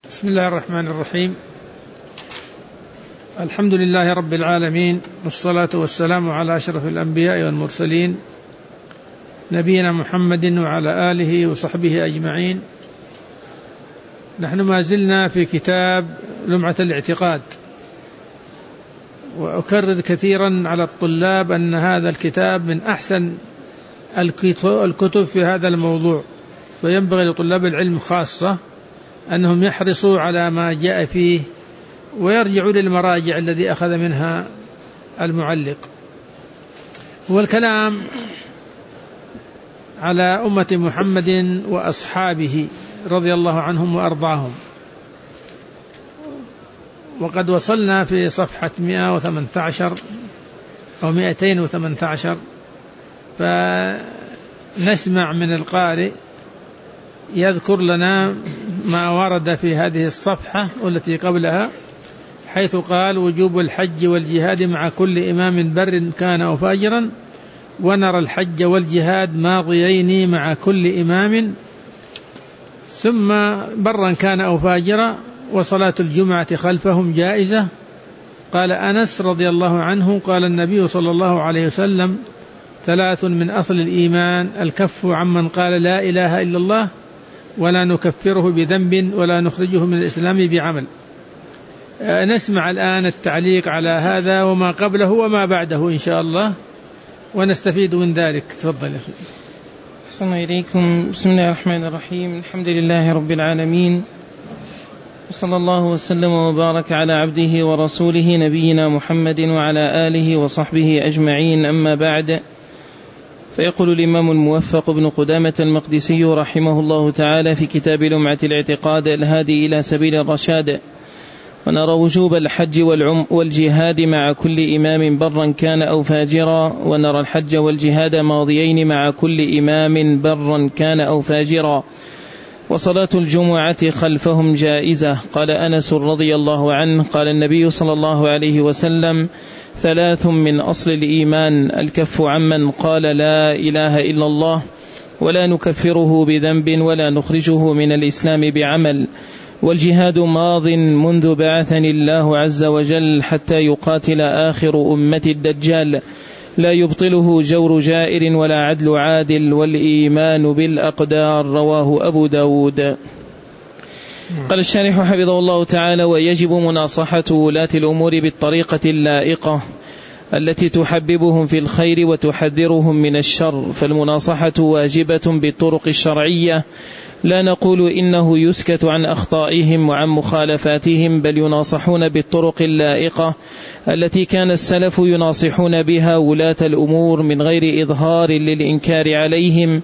بسم الله الرحمن الرحيم. الحمد لله رب العالمين، والصلاة والسلام على أشرف الأنبياء والمرسلين، نبينا محمد وعلى آله وصحبه أجمعين. نحن ما زلنا في كتاب لمعة الاعتقاد، وأكرر كثيرا على الطلاب أن هذا الكتاب من أحسن الكتب في هذا الموضوع، فينبغي لطلاب العلم خاصة أنهم يحرصوا على ما جاء فيه ويرجعوا للمراجع الذي أخذ منها المعلق. هو الكلام على أمة محمد وأصحابه رضي الله عنهم وأرضاهم، وقد وصلنا في صفحة 118 أو 218، فنسمع من القارئ يذكر لنا ما ورد في هذه الصفحة والتي قبلها، حيث قال: وجوب الحج والجهاد مع كل إمام بر كان أو فاجرا، ونرى الحج والجهاد ماضيين مع كل إمام، ثم برا كان أو فاجرا، وصلاة الجمعة خلفهم جائزة. قال أنس رضي الله عنه: قال النبي صلى الله عليه وسلم: 3 من أصل الإيمان: الكف عمن قال لا إله إلا الله ولا نكفره بذنب ولا نخرجه من الإسلام بعمل. نسمع الآن التعليق على هذا وما قبله وما بعده إن شاء الله، ونستفيد من ذلك. تفضل يا أخي. أحسن إليكم. بسم الله الرحمن الرحيم. الحمد لله رب العالمين، وصلى الله وسلم وبارك على عبده ورسوله نبينا محمد وعلى آله وصحبه أجمعين. أما بعد، فيقول الإمام الموفق بن قدامة المقدسي رحمه الله تعالى في كتاب لمعة الاعتقاد الهادي إلى سبيل الرشاد: ونرى وجوب الحج والجهاد مع كل إمام برا كان أو فاجرا، ونرى الحج والجهاد ماضيين مع كل إمام برا كان أو فاجرا، وصلاة الجمعة خلفهم جائزة. قال أنس رضي الله عنه: قال النبي صلى الله عليه وسلم: 3 من أصل الإيمان: الكف عمن قال لا إله إلا الله ولا نكفره بذنب ولا نخرجه من الإسلام بعمل، والجهاد ماض منذ بعثني الله عز وجل حتى يقاتل آخر أمة الدجال، لا يبطله جور جائر ولا عدل عادل، والإيمان بالأقدار. رواه أبو داود. قال الشارح حفظه الله تعالى: ويجب مناصحة ولاة الأمور بالطريقة اللائقة التي تحببهم في الخير وتحذرهم من الشر، فالمناصحة واجبة بالطرق الشرعية، لا نقول إنه يسكت عن أخطائهم وعن مخالفاتهم، بل يناصحون بالطرق اللائقة التي كان السلف يناصحون بها ولاة الأمور من غير إظهار للإنكار عليهم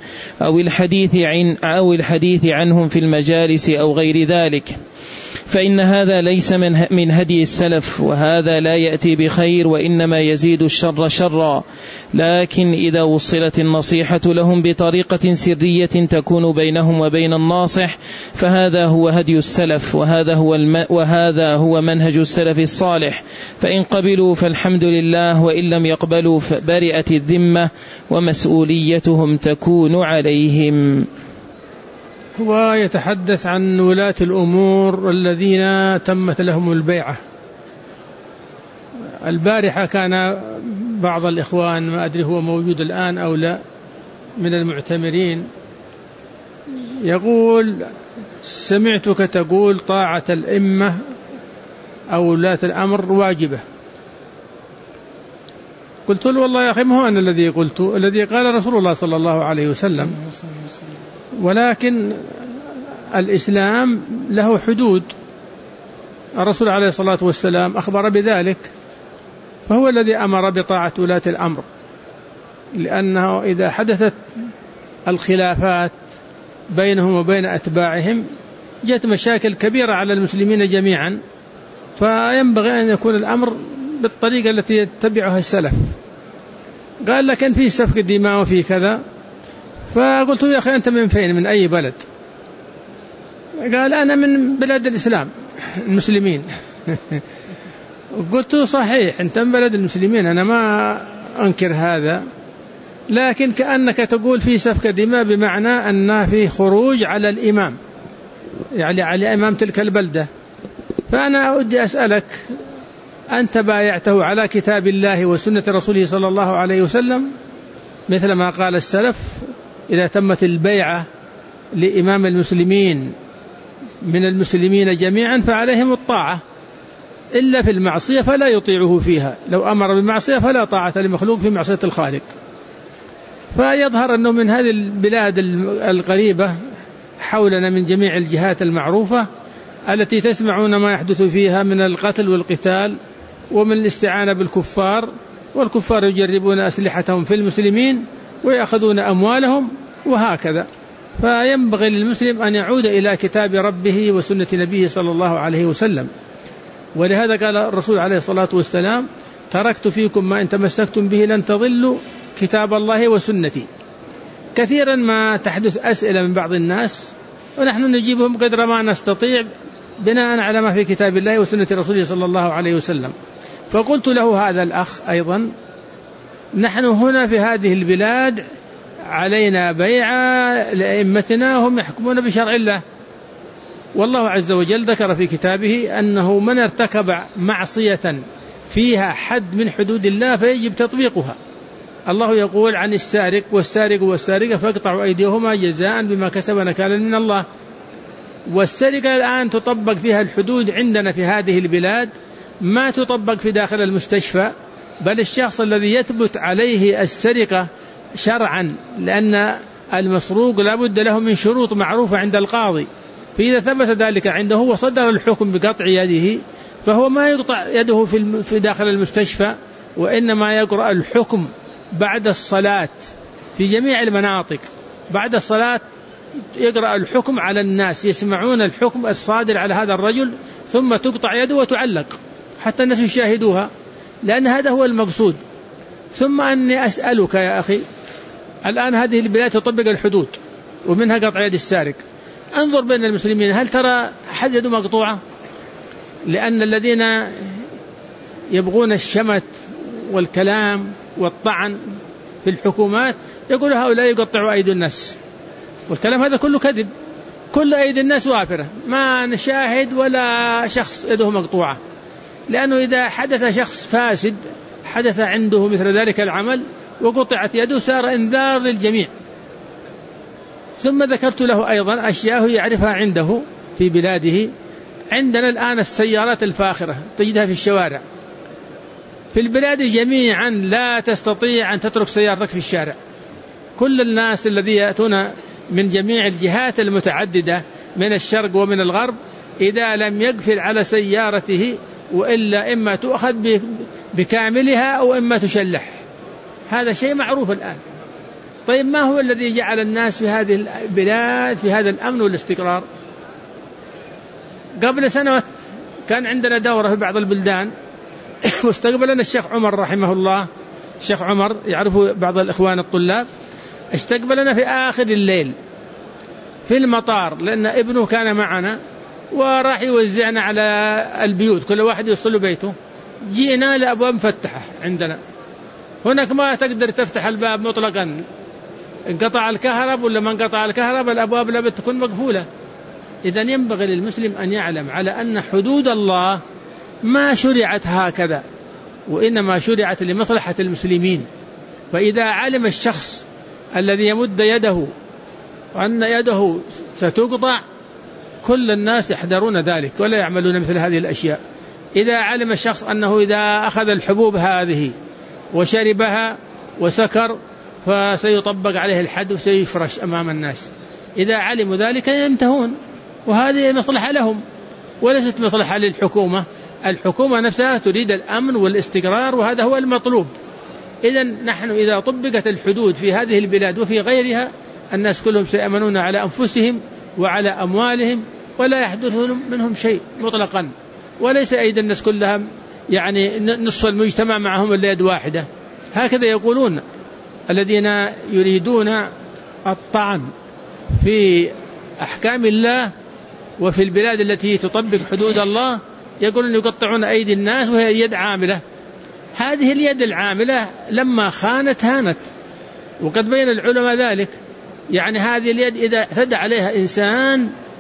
أو الحديث عنهم في المجالس أو غير ذلك، فإن هذا ليس من هدي السلف، وهذا لا يأتي بخير وإنما يزيد الشر شرا. لكن إذا وصلت النصيحة لهم بطريقة سرية تكون بينهم وبين الناصح، فهذا هو هدي السلف، وهذا هو منهج السلف الصالح، فإن قبلوا فالحمد لله، وإن لم يقبلوا فبرئت الذمة ومسؤوليتهم تكون عليهم. هو يتحدث عن ولاة الأمور الذين تمت لهم البيعة. البارحة كان بعض الإخوان، ما أدري هو موجود الآن أو لا، من المعتمرين، يقول: سمعتك تقول طاعة الإمة أو ولاة الأمر واجبة. قلت له: والله يا أخي، ما هو أنا الذي قلت، الذي قال رسول الله صلى الله عليه وسلم، ولكن الإسلام له حدود، الرسول عليه الصلاة والسلام أخبر بذلك، فهو الذي أمر بطاعة ولاة الأمر، لأنه إذا حدثت الخلافات بينهم وبين أتباعهم جاءت مشاكل كبيرة على المسلمين جميعا، فينبغي أن يكون الأمر بالطريقة التي يتبعها السلف. قال: لكن في سفك دماء وفي كذا. فقلت: يا أخي، أنت من فين، من أي بلد؟ قال: أنا من بلاد الإسلام المسلمين. قلت: صحيح، أنت من بلد المسلمين، أنا ما أنكر هذا، لكن كأنك تقول في سفك دماء، بمعنى أن في خروج على الإمام، يعني على إمام تلك البلدة. فأنا أودي أسألك، أنت بايعته على كتاب الله وسنة رسوله صلى الله عليه وسلم مثل ما قال السلف: إذا تمت البيعة لإمام المسلمين من المسلمين جميعا فعليهم الطاعة، إلا في المعصية فلا يطيعه فيها، لو أمر بمعصية فلا طاعة لمخلوق في معصية الخالق. فيظهر أنه من هذه البلاد القريبة حولنا من جميع الجهات المعروفة التي تسمعون ما يحدث فيها من القتل والقتال ومن الاستعانة بالكفار، والكفار يجربون أسلحتهم في المسلمين ويأخذون أموالهم وهكذا. فينبغي للمسلم أن يعود إلى كتاب ربه وسنة نبيه صلى الله عليه وسلم. ولهذا قال الرسول عليه الصلاة والسلام: تركت فيكم ما إن تمسكتم به لن تضلوا كتاب الله وسنتي. كثيرا ما تحدث أسئلة من بعض الناس ونحن نجيبهم قدر ما نستطيع بناء على ما في كتاب الله وسنة رسوله صلى الله عليه وسلم. فقلت له هذا الأخ أيضا: نحن هنا في هذه البلاد علينا بيعة لأئمتنا وهم يحكمون بشرع الله، والله عز وجل ذكر في كتابه أنه من ارتكب معصية فيها حد من حدود الله فيجب تطبيقها. الله يقول عن السارق: والسارق والسارقة فاقطعوا أيديهما جزاء بما كسبا نكالا من الله. والسرقة الآن تطبق فيها الحدود عندنا في هذه البلاد، ما تطبق في داخل المستشفى، بل الشخص الذي يثبت عليه السرقة شرعا، لأن المسروق لا بد له من شروط معروفة عند القاضي، فإذا ثبت ذلك عنده وصدر الحكم بقطع يده فهو ما يقطع يده في داخل المستشفى، وإنما يقرأ الحكم بعد الصلاة في جميع المناطق. بعد الصلاة يقرأ الحكم على الناس، يسمعون الحكم الصادر على هذا الرجل، ثم تقطع يده وتعلق حتى الناس يشاهدوها، لأن هذا هو المقصود. ثم أني أسألك يا أخي، الآن هذه البلاد تطبق الحدود ومنها قطع يد السارق، انظر بين المسلمين، هل ترى حد يده مقطوعة؟ لأن الذين يبغون الشمت والكلام والطعن في الحكومات يقول هؤلاء يقطعوا أيدي الناس، والكلام هذا كله كذب، كل أيدي الناس وافرة، ما نشاهد ولا شخص يده مقطوعة. لأنه إذا حدث شخص فاسد حدث عنده مثل ذلك العمل وقطعت يده صار انذار للجميع. ثم ذكرت له أيضا أشياء يعرفها عنده في بلاده. عندنا الآن السيارات الفاخرة تجدها في الشوارع في البلاد جميعا، لا تستطيع أن تترك سيارتك في الشارع. كل الناس الذين يأتون من جميع الجهات المتعددة من الشرق ومن الغرب، إذا لم يقفل على سيارته وإلا إما تؤخذ بكاملها أو إما تشلح. هذا شيء معروف الآن. طيب ما هو الذي جعل الناس في هذه البلاد في هذا الأمن والاستقرار؟ قبل سنوات كان عندنا دورة في بعض البلدان واستقبلنا الشيخ عمر رحمه الله. الشيخ عمر يعرفه بعض الإخوان الطلاب، استقبلنا في آخر الليل في المطار، لأن ابنه كان معنا وراح يوزعنا على البيوت، كل واحد يوصل بيته. جئنا لأبواب مفتحة عندنا، هناك ما تقدر تفتح الباب مطلقا، انقطع الكهرب ولا ما انقطع الكهرب الأبواب لا تكون مقفولة. إذن ينبغي للمسلم أن يعلم على أن حدود الله ما شرعت هكذا، وإنما شرعت لمصلحة المسلمين. فإذا علم الشخص الذي يمد يده وأن يده ستقطع، كل الناس يحذرون ذلك ولا يعملون مثل هذه الأشياء. إذا علم الشخص أنه إذا أخذ الحبوب هذه وشربها وسكر فسيطبق عليه الحد وسيفرش أمام الناس، إذا علموا ذلك ينتهون، وهذه مصلحة لهم وليست مصلحة للحكومة. الحكومة نفسها تريد الأمن والاستقرار، وهذا هو المطلوب. إذن نحن إذا طبقت الحدود في هذه البلاد وفي غيرها، الناس كلهم سيأمنون على أنفسهم وعلى أموالهم ولا يحدث منهم شيء مطلقا. وليس أيضا الناس كلها يعني نصف المجتمع معهم اليد واحدة، هكذا يقولون الذين يريدون الطعن في أحكام الله وفي البلاد التي تطبق حدود الله، يقولون يقطعون أيدي الناس وهي يد عاملة. هذه اليد العاملة لما خانت هانت، وقد بين العلماء ذلك. يعني هذه اليد إذا اعتدى عليها إنسان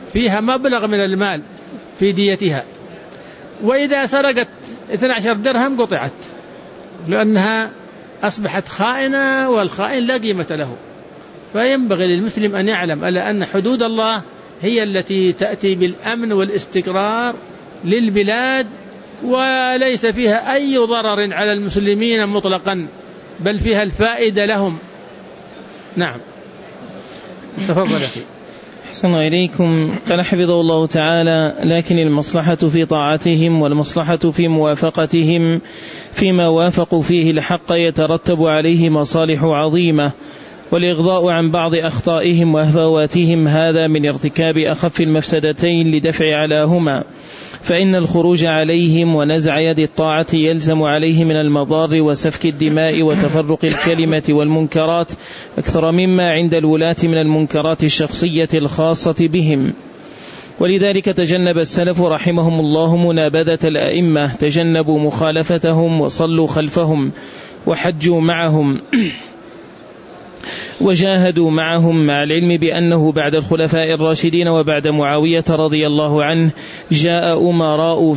فيها مبلغ من المال في ديتها، وإذا سرقت 12 درهم قطعت، لأنها أصبحت خائنة، والخائن لا قيمة له. فينبغي للمسلم أن يعلم ألا أن حدود الله هي التي تأتي بالأمن والاستقرار للبلاد، وليس فيها أي ضرر على المسلمين مطلقا، بل فيها الفائدة لهم. نعم، تفضل أخي. أحسن إليكم. قال حفظه الله تعالى: لكن المصلحة في طاعتهم والمصلحة في موافقتهم فيما وافقوا فيه الحق يترتب عليه مصالح عظيمة، والإغضاء عن بعض أخطائهم وهفواتهم هذا من ارتكاب أخف المفسدتين لدفع علاهما، فإن الخروج عليهم ونزع يد الطاعة يلزم عليه من المضار وسفك الدماء وتفرق الكلمة والمنكرات أكثر مما عند الولاة من المنكرات الشخصية الخاصة بهم. ولذلك تجنب السلف رحمهم الله منابذة الأئمة، تجنبوا مخالفتهم وصلوا خلفهم وحجوا معهم وجاهدوا معهم، مع العلم بأنه بعد الخلفاء الراشدين وبعد معاوية رضي الله عنه جاء أمراء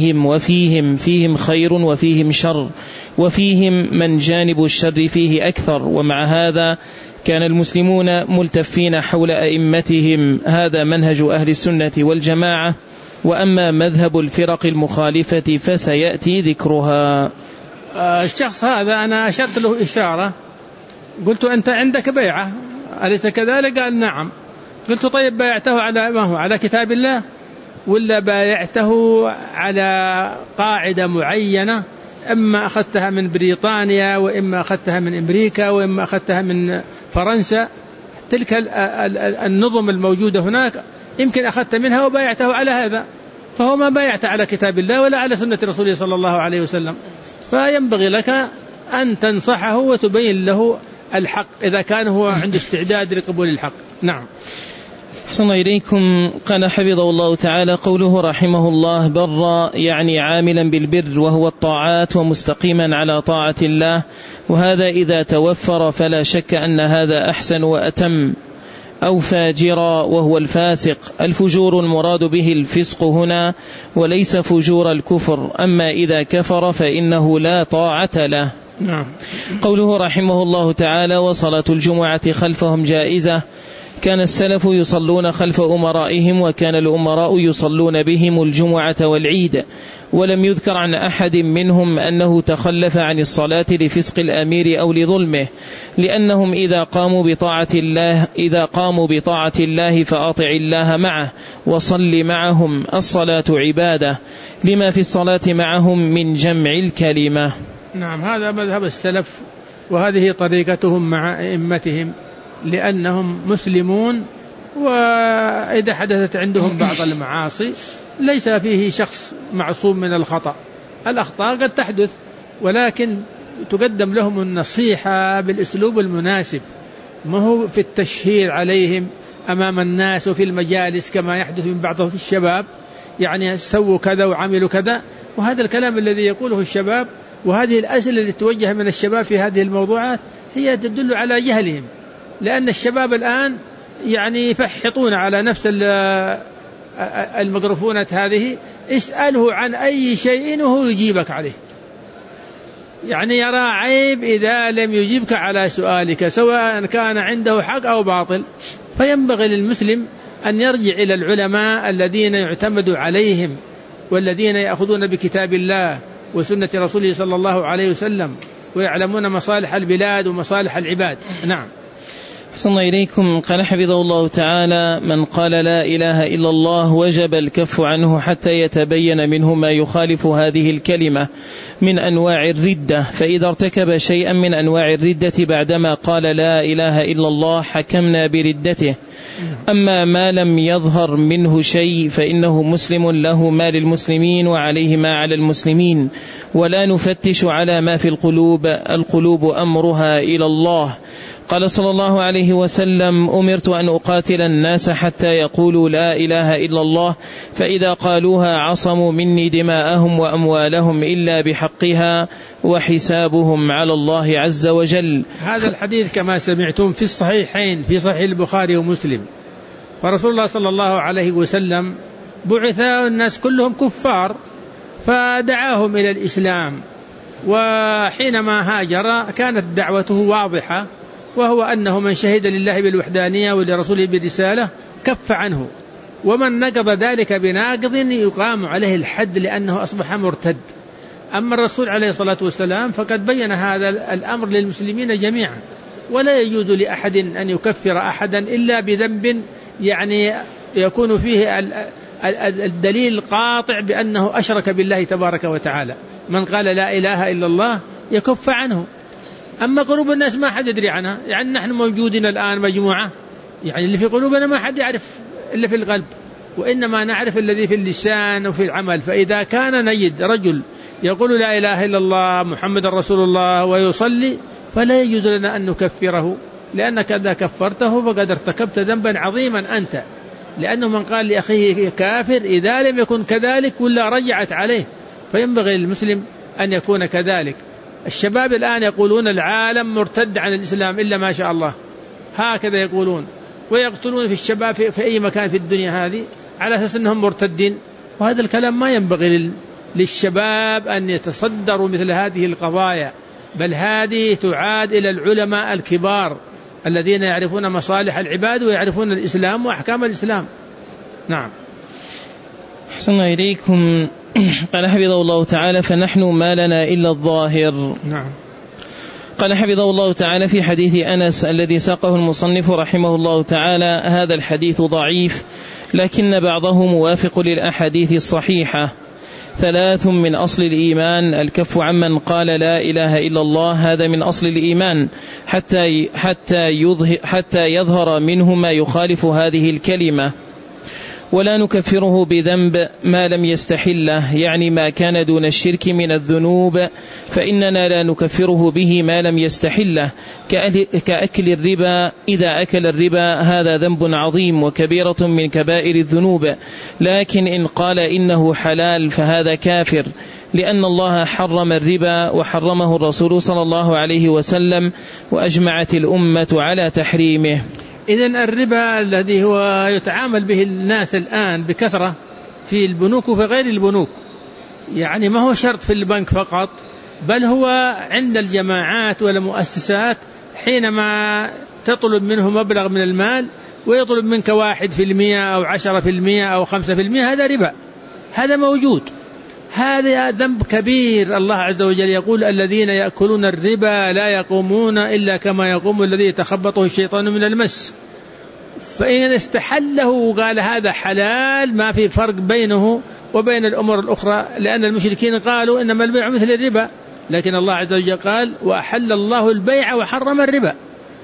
فيهم خير وفيهم شر، وفيهم من جانب الشر فيه أكثر، ومع هذا كان المسلمون ملتفين حول أئمتهم. هذا منهج أهل السنة والجماعة. وأما مذهب الفرق المخالفة فسيأتي ذكرها. الشخص هذا أنا أشرت له إشارة، قلت أنت عندك بيعة أليس كذلك؟ قال نعم. قلت طيب بايعته على ما هو، على كتاب الله ولا بايعته على قاعدة معينة، إما أخذتها من بريطانيا وإما أخذتها من أمريكا وإما أخذتها من فرنسا، تلك النظم الموجودة هناك يمكن أخذت منها وبايعته على هذا، فهو ما بايعت على كتاب الله ولا على سنة رسوله صلى الله عليه وسلم. فينبغي لك أن تنصحه وتبين له الحق إذا كان هو عنده استعداد لقبول الحق. نعم. أحسن إليكم. قال حفظه الله تعالى: قوله رحمه الله برا يعني عاملا بالبر وهو الطاعات ومستقيما على طاعة الله، وهذا إذا توفر فلا شك أن هذا أحسن وأتم. أو فاجرا وهو الفاسق. الفجور المراد به الفسق هنا وليس فجور الكفر، أما إذا كفر فإنه لا طاعة له. نعم. قوله رحمه الله تعالى: وصلاة الجمعة خلفهم جائزة. كان السلف يصلون خلف أمرائهم، وكان الأمراء يصلون بهم الجمعة والعيد، ولم يذكر عن أحد منهم أنه تخلف عن الصلاة لفسق الأمير أو لظلمه، لأنهم إذا قاموا بطاعة الله فأطع الله معه وصل معهم. الصلاة عبادة لما في الصلاة معهم من جمع الكلمة. نعم، هذا مذهب السلف وهذه طريقتهم مع أئمتهم، لأنهم مسلمون، وإذا حدثت عندهم بعض المعاصي ليس فيه شخص معصوم من الخطأ، الأخطاء قد تحدث، ولكن تقدم لهم النصيحة بالأسلوب المناسب، ما هو في التشهير عليهم أمام الناس وفي المجالس كما يحدث من بعض الشباب، يعني سووا كذا وعملوا كذا، وهذا الكلام الذي يقوله الشباب وهذه الأسئلة التي توجه من الشباب في هذه الموضوعات هي تدل على جهلهم، لأن الشباب الآن يعني يفحطون على نفس الميكروفونات هذه، اسأله عن أي شيء وهو يجيبك عليه، يعني يرى عيب إذا لم يجيبك على سؤالك سواء كان عنده حق أو باطل. فينبغي للمسلم أن يرجع إلى العلماء الذين يعتمد عليهم والذين يأخذون بكتاب الله وسنة رسوله صلى الله عليه وسلم ويعلمون مصالح البلاد ومصالح العباد. نعم. أحسن إليكم. قال حفظه الله تعالى: من قال لا إله إلا الله وجب الكف عنه حتى يتبين منه ما يخالف هذه الكلمة من أنواع الردة، فإذا ارتكب شيئا من أنواع الردة بعدما قال لا إله إلا الله حكمنا بردته. أما ما لم يظهر منه شيء فإنه مسلم، له ما للمسلمين وعليه ما على المسلمين، ولا نفتش على ما في القلوب أمرها إلى الله. قال صلى الله عليه وسلم: أمرت أن أقاتل الناس حتى يقولوا لا إله إلا الله، فإذا قالوها عصموا مني دماءهم وأموالهم إلا بحقها وحسابهم على الله عز وجل. هذا الحديث كما سمعتم في الصحيحين في صحيح البخاري ومسلم، فرسول الله صلى الله عليه وسلم بعث الناس كلهم كفار فدعاهم إلى الإسلام، وحينما هاجر كانت دعوته واضحة، وهو أنه من شهد لله بالوحدانية ولرسوله بالرسالة كف عنه، ومن نقض ذلك بناقض يقام عليه الحد لأنه أصبح مرتد. أما الرسول عليه الصلاة والسلام فقد بين هذا الأمر للمسلمين جميعا، ولا يجوز لأحد أن يكفر أحدا إلا بذنب يعني يكون فيه الدليل قاطع بأنه أشرك بالله تبارك وتعالى. من قال لا إله إلا الله يكف عنه. أما قلوب الناس ما حد يدري عنها، يعني نحن موجودين الآن مجموعة، يعني اللي في قلوبنا ما حد يعرف إلا في القلب، وإنما نعرف الذي في اللسان وفي العمل. فإذا كان نجد رجل يقول لا إله إلا الله محمد رسول الله ويصلي فلا يجوز لنا أن نكفره، لأنك إذا كفرته فقد ارتكبت ذنبا عظيما أنت، لأنه من قال لأخيه كافر إذا لم يكن كذلك ولا رجعت عليه، فينبغي للمسلم أن يكون كذلك. الشباب الآن يقولون العالم مرتد عن الإسلام إلا ما شاء الله، هكذا يقولون، ويقتلون في الشباب في أي مكان في الدنيا هذه على أساس أنهم مرتدين، وهذا الكلام ما ينبغي للشباب أن يتصدروا مثل هذه القضايا، بل هذه تعاد إلى العلماء الكبار الذين يعرفون مصالح العباد ويعرفون الإسلام وأحكام الإسلام. نعم. أحسن إليكم. قال حفظه الله تعالى فنحن ما لنا إلا الظاهر. نعم. قال حفظه الله تعالى في حديث أنس الذي ساقه المصنف رحمه الله تعالى هذا الحديث ضعيف لكن بعضه موافق للأحاديث الصحيحة. 3 من أصل الإيمان الكف عمن قال لا إله إلا الله، هذا من أصل الإيمان حتى يظهر منه ما يخالف هذه الكلمة. ولا نكفره بذنب ما لم يستحله، يعني ما كان دون الشرك من الذنوب فإننا لا نكفره به ما لم يستحله، كأكل الربا. إذا أكل الربا هذا ذنب عظيم وكبيرة من كبائر الذنوب، لكن إن قال إنه حلال فهذا كافر، لأن الله حرم الربا وحرمه الرسول صلى الله عليه وسلم، وأجمعت الأمة على تحريمه. إذن الربا الذي هو يتعامل به الناس الآن بكثرة في البنوك وفي غير البنوك، يعني ما هو شرط في البنك فقط، بل هو عند الجماعات والمؤسسات حينما تطلب منه مبلغ من المال ويطلب منك 1% أو 10% أو 5%، هذا ربا، هذا موجود، هذا ذنب كبير. الله عز وجل يقول الذين يأكلون الربا لا يقومون إلا كما يقوم الذي يتخبطه الشيطان من المس. فإن استحله وقال هذا حلال ما في فرق بينه وبين الأمور الأخرى، لأن المشركين قالوا إنما البيع مثل الربا، لكن الله عز وجل قال وأحل الله البيع وحرم الربا.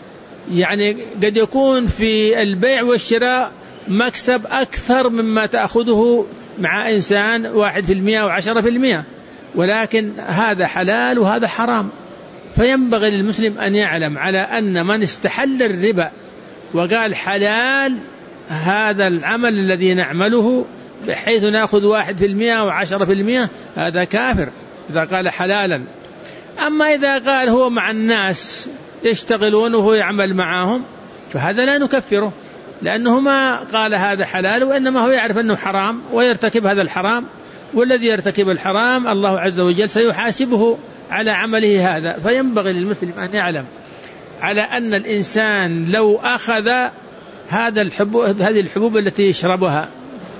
يعني قد يكون في البيع والشراء مكسب أكثر مما تأخذه مع إنسان 1% أو 10%، ولكن هذا حلال وهذا حرام. فينبغي للمسلم أن يعلم على أن من استحل الربا وقال حلال هذا العمل الذي نعمله بحيث نأخذ 1% أو 10%، هذا كافر إذا قال حلالا. أما إذا قال هو مع الناس يشتغلون وهو يعمل معهم فهذا لا نكفره، لأنه ما قال هذا حلال، وإنما هو يعرف أنه حرام ويرتكب هذا الحرام، والذي يرتكب الحرام الله عز وجل سيحاسبه على عمله هذا. فينبغي للمسلم أن يعلم على أن الإنسان لو أخذ هذه الحبوب التي يشربها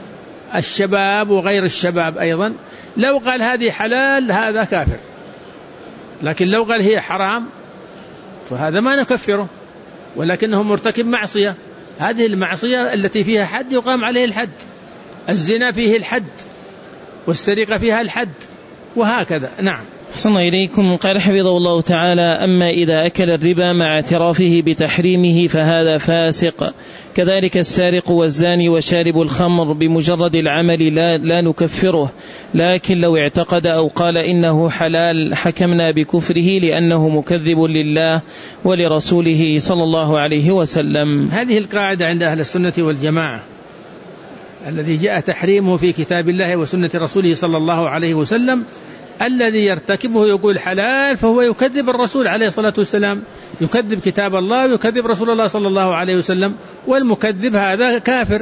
الشباب وغير الشباب أيضا، لو قال هذه حلال هذا كافر، لكن لو قال هي حرام فهذا ما نكفره، ولكنه مرتكب معصية. هذه المعصية التي فيها حد يقام عليه الحد، الزنا فيه الحد، والسرقة فيها الحد، وهكذا. نعم. أحسن إليكم. قال حفظه الله تعالى أما إذا أكل الربا مع اعترافه بتحريمه فهذا فاسق، كذلك السارق والزاني وشارب الخمر بمجرد العمل لا نكفره، لكن لو اعتقد أو قال إنه حلال حكمنا بكفره لأنه مكذب لله ولرسوله صلى الله عليه وسلم. هذه القاعدة عند أهل السنة والجماعة الذي جاء تحريمه في كتاب الله وسنة رسوله صلى الله عليه وسلم الذي يرتكبه يقول حلال فهو يكذب الرسول عليه الصلاة والسلام، يكذب كتاب الله ويكذب رسول الله صلى الله عليه وسلم، والمكذب هذا كافر.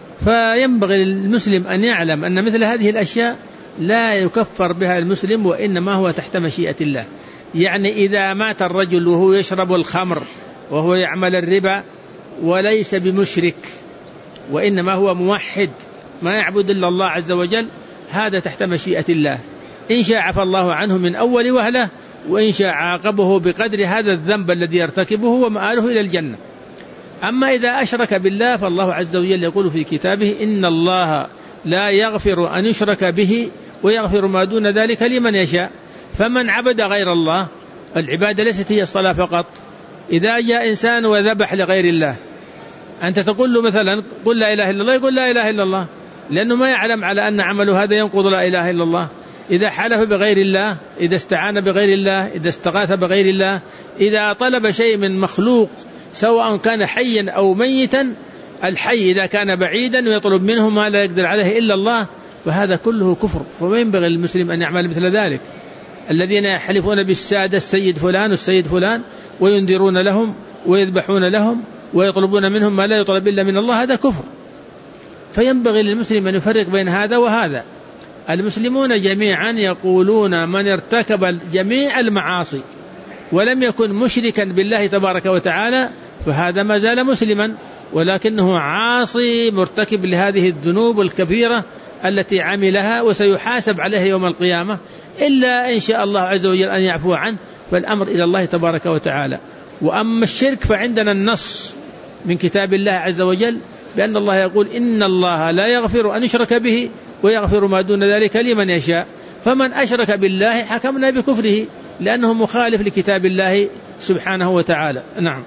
فينبغي للمسلم أن يعلم أن مثل هذه الأشياء لا يكفر بها المسلم، وإنما هو تحت مشيئة الله. يعني إذا مات الرجل وهو يشرب الخمر وهو يعمل الربا وليس بمشرك وإنما هو موحد ما يعبد إلا الله عز وجل، هذا تحت مشيئة الله، إن شاء عفى الله عنه من أول وهلة، وإن شاء عاقبه بقدر هذا الذنب الذي يرتكبه ومآله إلى الجنة. أما إذا أشرك بالله فالله عز وجل يقول في كتابه: إن الله لا يغفر أن يشرك به ويغفر ما دون ذلك لمن يشاء. فمن عبد غير الله، العبادة ليست هي الصلاة فقط. إذا جاء إنسان وذبح لغير الله، أنت تقول له مثلا قل لا إله إلا الله، يقول لا إله إلا الله، لأنه ما يعلم على أن عمله هذا ينقض لا إله إلا الله. إذا حلف بغير الله، إذا استعان بغير الله، إذا استغاث بغير الله، إذا طلب شيء من مخلوق سواء كان حيا أو ميتا، الحي إذا كان بعيدا ويطلب منه ما لا يقدر عليه إلا الله، فهذا كله كفر. فما ينبغي للمسلم أن يعمل مثل ذلك. الذين يحلفون بالسادة السيد فلان والسيد فلان وينذرون لهم ويذبحون لهم ويطلبون منهم ما لا يطلب إلا من الله، هذا كفر. فينبغي للمسلم أن يفرق بين هذا وهذا. المسلمون جميعا يقولون من ارتكب جميع المعاصي ولم يكن مشركا بالله تبارك وتعالى فهذا ما زال مسلما، ولكنه عاصي مرتكب لهذه الذنوب الكبيرة التي عملها وسيحاسب عليها يوم القيامة، إلا إن شاء الله عز وجل أن يعفو عنه، فالأمر إلى الله تبارك وتعالى. وأما الشرك فعندنا النص من كتاب الله عز وجل بأن الله يقول: إن الله لا يغفر أن يشرك به ويغفر ما دون ذلك لمن يشاء. فمن أشرك بالله حكمنا بكفره لأنه مخالف لكتاب الله سبحانه وتعالى. نعم.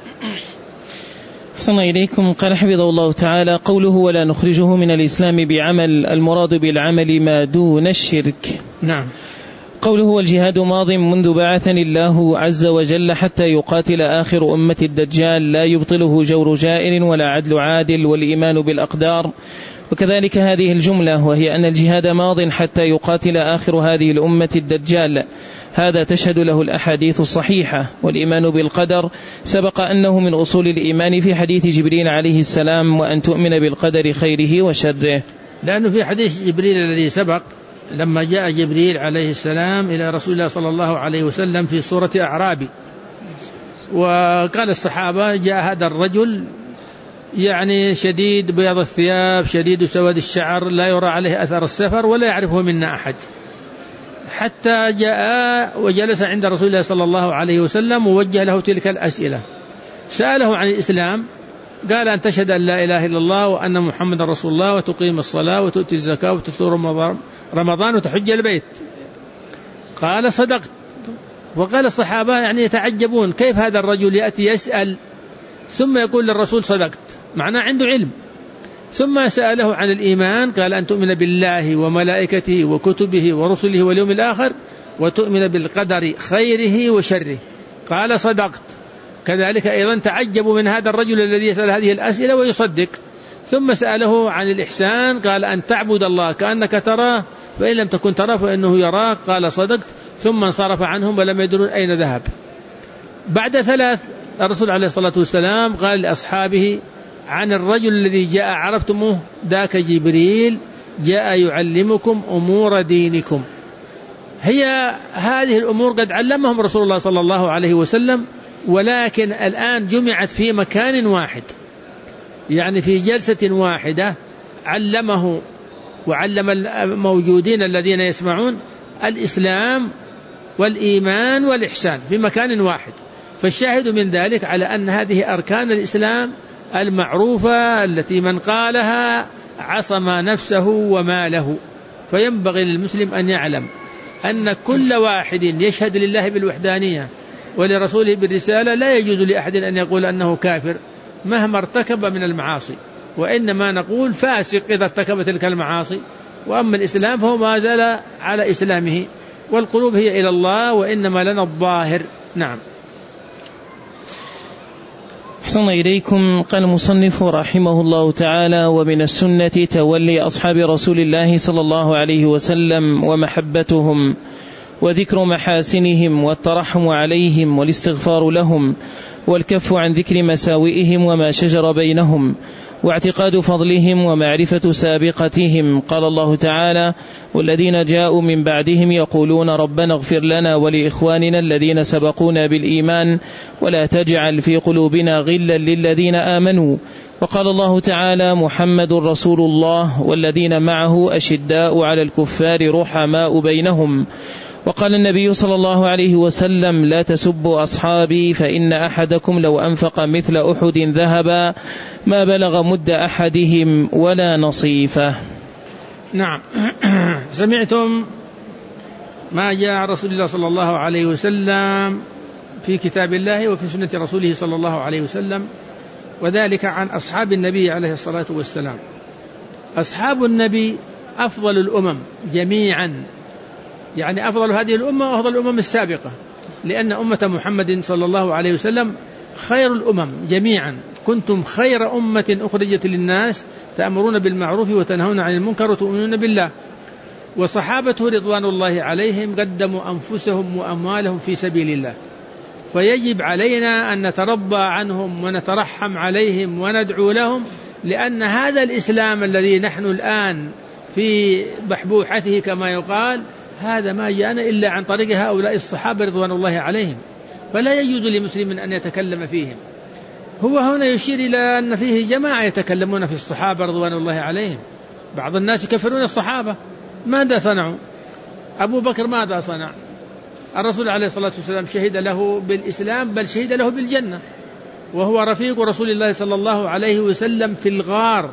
أحسن إليكم. قال حفظه الله تعالى: قوله ولا نخرجه من الإسلام بعمل، المراد بالعمل ما دون الشرك. نعم. قوله والجهاد ماض منذ بعثني الله عز وجل حتى يقاتل آخر أمة الدجال، لا يبطله جور جائر ولا عدل عادل والإيمان بالأقدار. وكذلك هذه الجملة، وهي أن الجهاد ماض حتى يقاتل آخر هذه الأمة الدجال، هذا تشهد له الأحاديث الصحيحة. والإيمان بالقدر سبق أنه من أصول الإيمان في حديث جبريل عليه السلام: وأن تؤمن بالقدر خيره وشره. لأنه في حديث جبريل الذي سبق لما جاء جبريل عليه السلام إلى رسول الله صلى الله عليه وسلم في صورة أعرابي، وقال الصحابة: جاء هذا الرجل يعني شديد بياض الثياب شديد سواد الشعر لا يرى عليه أثر السفر ولا يعرفه منا أحد، حتى جاء وجلس عند رسول الله صلى الله عليه وسلم ووجه له تلك الأسئلة. سأله عن الإسلام، قال: أن تشهد أن لا إله إلا الله وأن محمد رسول الله وتقيم الصلاة وتؤتي الزكاة وتصوم رمضان وتحج البيت. قال: صدقت. وقال الصحابة يعني يتعجبون كيف هذا الرجل يأتي يسأل ثم يقول للرسول صدقت، معناه عنده علم. ثم سأله عن الإيمان، قال: أن تؤمن بالله وملائكته وكتبه ورسله واليوم الآخر وتؤمن بالقدر خيره وشره. قال: صدقت. كذلك أيضا تعجبوا من هذا الرجل الذي يسأل هذه الأسئلة ويصدق. ثم سأله عن الإحسان، قال: أن تعبد الله كأنك تراه فإن لم تكن تراه فإنه يراك. قال: صدقت. ثم انصرف عنهم ولم يدرون أين ذهب. بعد 3 الرسول عليه الصلاة والسلام قال لأصحابه عن الرجل الذي جاء عرفتموه: ذاك جبريل جاء يعلمكم أمور دينكم. هي هذه الأمور قد علمهم رسول الله صلى الله عليه وسلم، ولكن الآن جمعت في مكان واحد، يعني في جلسة واحدة علمه وعلم الموجودين الذين يسمعون الإسلام والإيمان والإحسان في مكان واحد. فالشاهد من ذلك على أن هذه أركان الإسلام المعروفة التي من قالها عصم نفسه وماله. فينبغي للمسلم أن يعلم أن كل واحد يشهد لله بالوحدانية ولرسوله بالرسالة لا يجوز لأحد أن يقول أنه كافر مهما ارتكب من المعاصي، وإنما نقول فاسق إذا ارتكب تلك المعاصي. وأما الإسلام فهو ما زال على إسلامه، والقلوب هي إلى الله وإنما لنا الظاهر. نعم. أحسن إليكم. قال المصنف رحمه الله تعالى: ومن السنة تولي أصحاب رسول الله صلى الله عليه وسلم ومحبتهم وذكر محاسنهم والترحم عليهم والاستغفار لهم والكف عن ذكر مساوئهم وما شجر بينهم واعتقاد فضلهم ومعرفة سابقتهم. قال الله تعالى: والذين جاءوا من بعدهم يقولون ربنا اغفر لنا ولإخواننا الذين سبقونا بالإيمان ولا تجعل في قلوبنا غلا للذين آمنوا. وقال الله تعالى: محمد رسول الله والذين معه أشداء على الكفار رحماء بينهم. وقال النبي صلى الله عليه وسلم: لا تسبوا أصحابي فإن أحدكم لو أنفق مثل أحد ذهبا ما بلغ مد أحدهم ولا نصيفه. نعم. سمعتم ما جاء عن رسول الله صلى الله عليه وسلم في كتاب الله وفي سنة رسوله صلى الله عليه وسلم، وذلك عن أصحاب النبي عليه الصلاة والسلام. أصحاب النبي أفضل الأمم جميعا، يعني أفضل هذه الأمة وأفضل الأمم السابقة، لأن أمة محمد صلى الله عليه وسلم خير الأمم جميعا. كنتم خير أمة أخرجت للناس تأمرون بالمعروف وتنهون عن المنكر وتؤمنون بالله. وصحابته رضوان الله عليهم قدموا أنفسهم وأموالهم في سبيل الله، فيجب علينا أن نترضى عنهم ونترحم عليهم وندعو لهم، لأن هذا الإسلام الذي نحن الآن في بحبوحته كما يقال هذا ما جاءنا إلا عن طريق هؤلاء الصحابة رضوان الله عليهم، فلا يجوز لمسلم أن يتكلم فيهم. هو هنا يشير إلى أن فيه جماعة يتكلمون في الصحابة رضوان الله عليهم. بعض الناس يكفرون الصحابة. ماذا صنعوا؟ أبو بكر ماذا صنع؟ الرسول عليه الصلاة والسلام شهد له بالإسلام، بل شهد له بالجنة، وهو رفيق رسول الله صلى الله عليه وسلم في الغار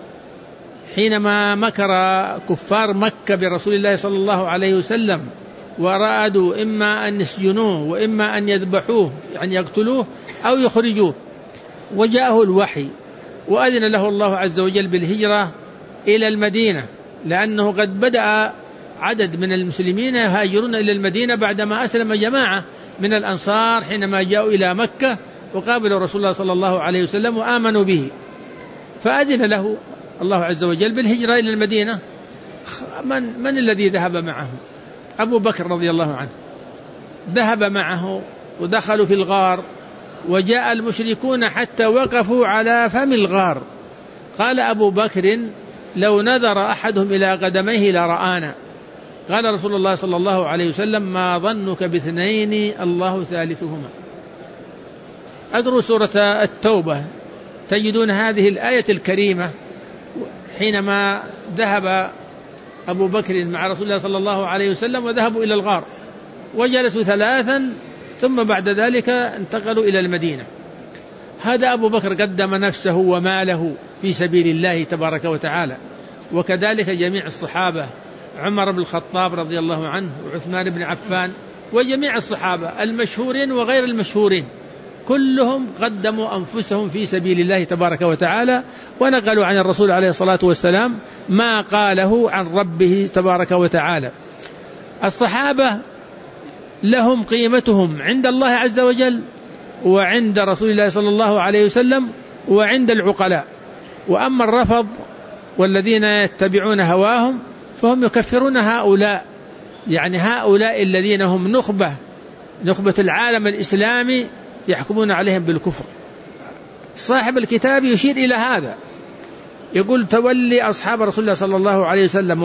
حينما مكر كفار مكة برسول الله صلى الله عليه وسلم وأرادوا إما أن يسجنوه وإما أن يذبحوه، يعني يقتلوه أو يخرجوه. وجاءه الوحي وأذن له الله عز وجل بالهجرة إلى المدينة، لأنه قد بدأ عدد من المسلمين يهاجرون إلى المدينة بعدما أسلم جماعة من الأنصار حينما جاءوا إلى مكة وقابلوا رسول الله صلى الله عليه وسلم وآمنوا به، فأذن له الله عز وجل بالهجرة إلى المدينة. من الذي ذهب معه؟ أبو بكر رضي الله عنه ذهب معه، ودخلوا في الغار، وجاء المشركون حتى وقفوا على فم الغار. قال أبو بكر: لو نظر أحدهم إلى قدميه لرآنا. قال رسول الله صلى الله عليه وسلم: ما ظنك باثنين الله ثالثهما. أقرأوا سورة التوبة تجدون هذه الآية الكريمة حينما ذهب أبو بكر مع رسول الله صلى الله عليه وسلم وذهبوا إلى الغار وجلسوا 3، ثم بعد ذلك انتقلوا إلى المدينة. هذا أبو بكر قدم نفسه وماله في سبيل الله تبارك وتعالى، وكذلك جميع الصحابة، عمر بن الخطاب رضي الله عنه وعثمان بن عفان وجميع الصحابة المشهورين وغير المشهورين، كلهم قدموا أنفسهم في سبيل الله تبارك وتعالى، ونقلوا عن الرسول عليه الصلاة والسلام ما قاله عن ربه تبارك وتعالى. الصحابة لهم قيمتهم عند الله عز وجل وعند رسول الله صلى الله عليه وسلم وعند العقلاء. وأما الرفض والذين يتبعون هواهم فهم يكفرون هؤلاء، يعني هؤلاء الذين هم نخبة العالم الإسلامي يحكمون عليهم بالكفر. صاحب الكتاب يشير إلى هذا، يقول: تولي أصحاب رسول الله صلى الله عليه وسلم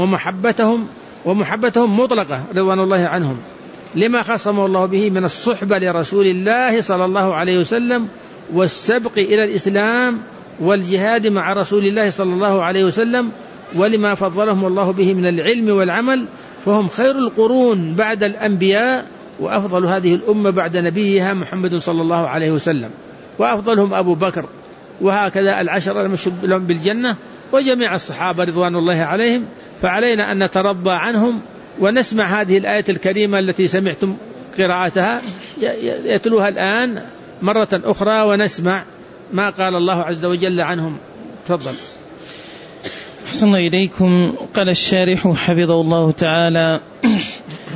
ومحبتهم مطلقة رضوان الله عنهم، لما خصمه الله به من الصحبة لرسول الله صلى الله عليه وسلم والسبق إلى الإسلام والجهاد مع رسول الله صلى الله عليه وسلم، ولما فضلهم الله به من العلم والعمل، فهم خير القرون بعد الأنبياء، وأفضل هذه الأمة بعد نبيها محمد صلى الله عليه وسلم، وأفضلهم أبو بكر، وهكذا العشرة المشهود لهم بالجنة وجميع الصحابة رضوان الله عليهم. فعلينا أن نترضى عنهم ونسمع هذه الآية الكريمة التي سمعتم قراءتها يتلوها الآن مرة أخرى ونسمع ما قال الله عز وجل عنهم. تفضل. أحسن إليكم. قال الشارح حفظه الله تعالى: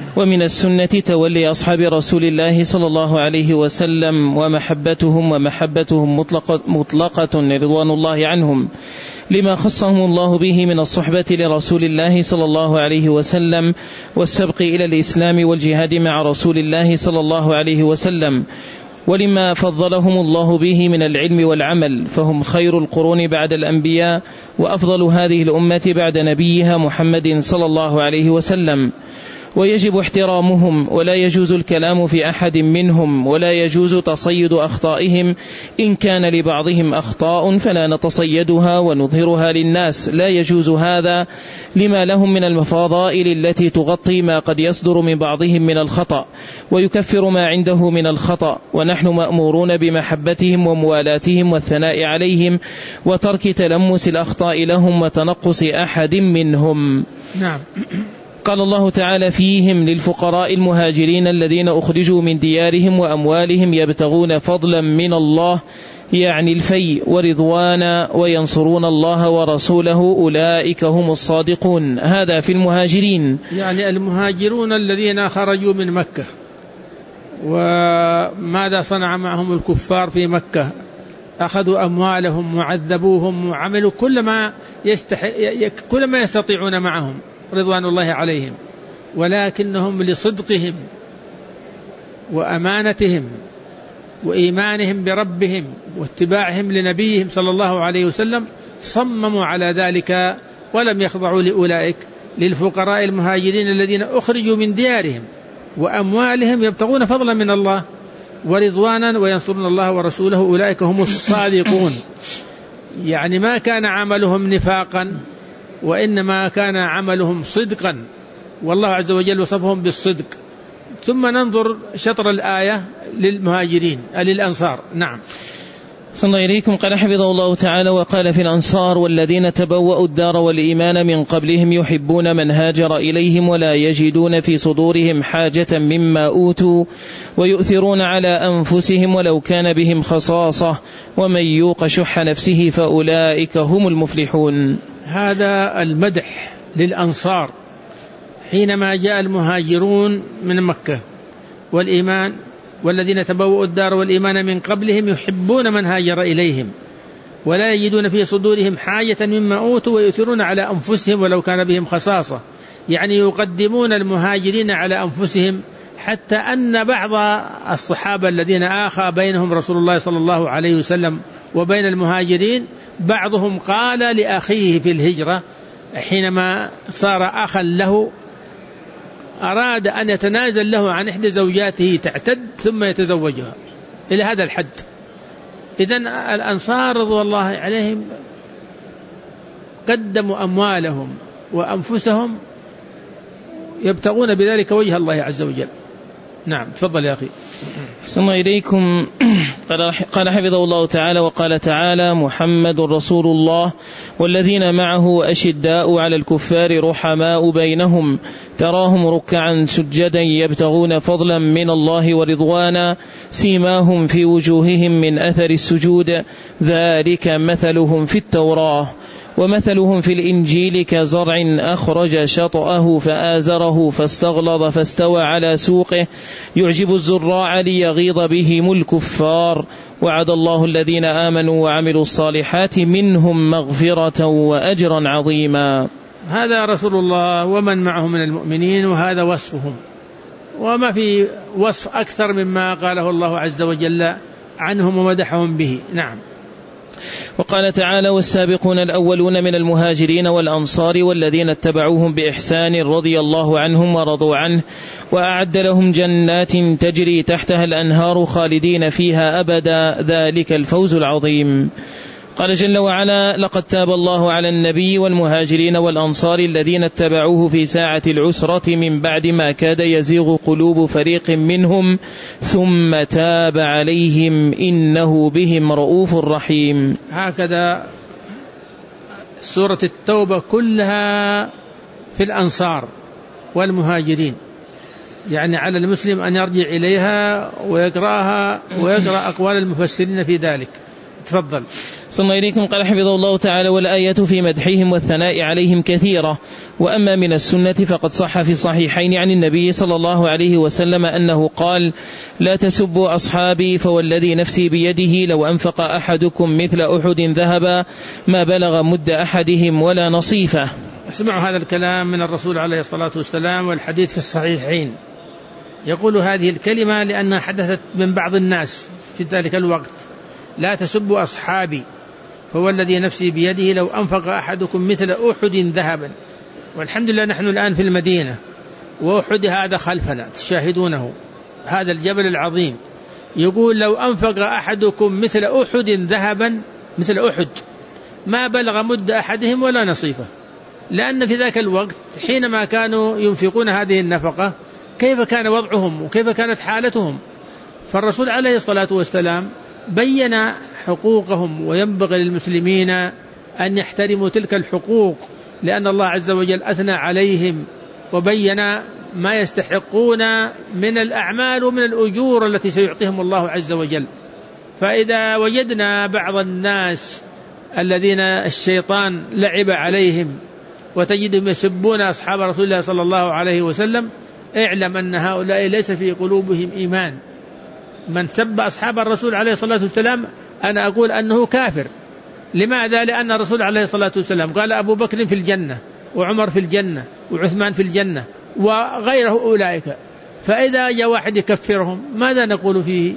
ومن السنة تولي أصحاب رسول الله صلى الله عليه وسلم ومحبتهم مطلقة رضوان الله عنهم، لما خصهم الله به من الصحبة لرسول الله صلى الله عليه وسلم والسبق إلى الإسلام والجهاد مع رسول الله صلى الله عليه وسلم، ولما فضلهم الله به من العلم والعمل، فهم خير القرون بعد الأنبياء وأفضل هذه الأمة بعد نبيها محمد صلى الله عليه وسلم، ويجب احترامهم، ولا يجوز الكلام في أحد منهم، ولا يجوز تصيد أخطائهم، إن كان لبعضهم أخطاء فلا نتصيدها ونظهرها للناس، لا يجوز هذا لما لهم من المفاضائل التي تغطي ما قد يصدر من بعضهم من الخطأ ويكفر ما عنده من الخطأ، ونحن مأمورون بمحبتهم وموالاتهم والثناء عليهم وترك تلمس الأخطاء لهم وتنقص أحد منهم. نعم. قال الله تعالى فيهم: للفقراء المهاجرين الذين أخرجوا من ديارهم وأموالهم يبتغون فضلا من الله، يعني الفيء ورضوانا، وينصرون الله ورسوله، أولئك هم الصادقون. هذا في المهاجرين، يعني المهاجرون الذين خرجوا من مكة، وماذا صنع معهم الكفار في مكة؟ أخذوا أموالهم وعذبوهم وعملوا كل ما يستطيعون معهم رضوان الله عليهم، ولكنهم لصدقهم وأمانتهم وإيمانهم بربهم واتباعهم لنبيهم صلى الله عليه وسلم صمموا على ذلك ولم يخضعوا لأولئك. للفقراء المهاجرين الذين أخرجوا من ديارهم وأموالهم يبتغون فضلا من الله ورضوانا وينصرون الله ورسوله، أولئك هم الصادقون. يعني ما كان عملهم نفاقا، وإنما كان عملهم صدقا، والله عز وجل وصفهم بالصدق. ثم ننظر شطر الآية للمهاجرين للأنصار. نعم. صلى الله إليكم. قال حفظه الله تعالى: وقال في الأنصار: والذين تبوأوا الدار والإيمان من قبلهم يحبون من هاجر إليهم ولا يجدون في صدورهم حاجة مما أوتوا ويؤثرون على أنفسهم ولو كان بهم خصاصة ومن يوق شح نفسه فأولئك هم المفلحون. هذا المدح للأنصار حينما جاء المهاجرون من مكة والإيمان، والذين تبوأوا الدار والإيمان من قبلهم يحبون من هاجر إليهم ولا يجدون في صدورهم حاجة مما أوتوا ويؤثرون على أنفسهم ولو كان بهم خصاصة، يعني يقدمون المهاجرين على أنفسهم، حتى أن بعض الصحابة الذين آخى بينهم رسول الله صلى الله عليه وسلم وبين المهاجرين، بعضهم قال لأخيه في الهجرة حينما صار أخا له أراد أن يتنازل له عن إحدى زوجاته تعتد ثم يتزوجها، إلى هذا الحد. إذن الأنصار رضي الله عليهم قدموا أموالهم وأنفسهم يبتغون بذلك وجه الله عز وجل. نعم. تفضل يا أخي. أحسن الله إليكم. قال حفظه الله تعالى: وقال تعالى: محمد رسول الله والذين معه أشداء على الكفار رحماء بينهم تراهم ركعا سجدا يبتغون فضلا من الله ورضوانا سيماهم في وجوههم من أثر السجود ذلك مثلهم في التوراة ومثلهم في الإنجيل كزرع أخرج شطأه فآزره فاستغلظ فاستوى على سوقه يعجب الزراع ليغيظ بهم الكفار وعد الله الذين آمنوا وعملوا الصالحات منهم مغفرة وأجرا عظيما. هذا رسول الله ومن معه من المؤمنين، وهذا وصفهم، وما في وصف أكثر مما قاله الله عز وجل عنهم ومدحهم به. نعم. وقال تعالى: والسابقون الأولون من المهاجرين والأنصار والذين اتبعوهم بإحسان رضي الله عنهم ورضوا عنه وأعد لهم جنات تجري تحتها الأنهار خالدين فيها أبدا ذلك الفوز العظيم. قال جل وعلا: لقد تاب الله على النبي والمهاجرين والأنصار الذين اتبعوه في ساعة العسرة من بعد ما كاد يزيغ قلوب فريق منهم ثم تاب عليهم إنه بهم رؤوف رحيم. هكذا سورة التوبة كلها في الأنصار والمهاجرين، يعني على المسلم أن يرجع إليها ويقرأها ويقرأ أقوال المفسرين في ذلك. تفضل. صلى إليكم. قال حفظه الله تعالى: والآية في مدحهم والثناء عليهم كثيرة، وأما من السنة فقد صح في صحيحين عن النبي صلى الله عليه وسلم أنه قال: لا تسبوا أصحابي فوالذي نفسي بيده لو أنفق أحدكم مثل أحد ذهبا ما بلغ مد أحدهم ولا نصيفه. اسمعوا هذا الكلام من الرسول عليه الصلاة والسلام، والحديث في الصحيحين. يقول هذه الكلمة لأنها حدثت من بعض الناس في ذلك الوقت: لا تسبوا أصحابي فوالذي نفسي بيده لو أنفق أحدكم مثل أحد ذهبا. والحمد لله نحن الآن في المدينة، وأحد هذا خلفنا تشاهدونه، هذا الجبل العظيم. يقول: لو أنفق أحدكم مثل أحد ذهبا، مثل أحد، ما بلغ مد أحدهم ولا نصيفه. لأن في ذاك الوقت حينما كانوا ينفقون هذه النفقة كيف كان وضعهم وكيف كانت حالتهم. فالرسول عليه الصلاة والسلام بين حقوقهم، وينبغي للمسلمين أن يحترموا تلك الحقوق، لأن الله عز وجل أثنى عليهم وبين ما يستحقون من الأعمال ومن الأجور التي سيعطيهم الله عز وجل. فإذا وجدنا بعض الناس الذين الشيطان لعب عليهم وتجدهم يسبون أصحاب رسول الله صلى الله عليه وسلم، اعلم أن هؤلاء ليس في قلوبهم إيمان. من سب أصحاب الرسول عليه الصلاة والسلام أنا أقول أنه كافر. لماذا؟ لأن الرسول عليه الصلاة والسلام قال: أبو بكر في الجنة، وعمر في الجنة، وعثمان في الجنة، وغيره أولئك. فإذا جاء واحد يكفرهم ماذا نقول فيه؟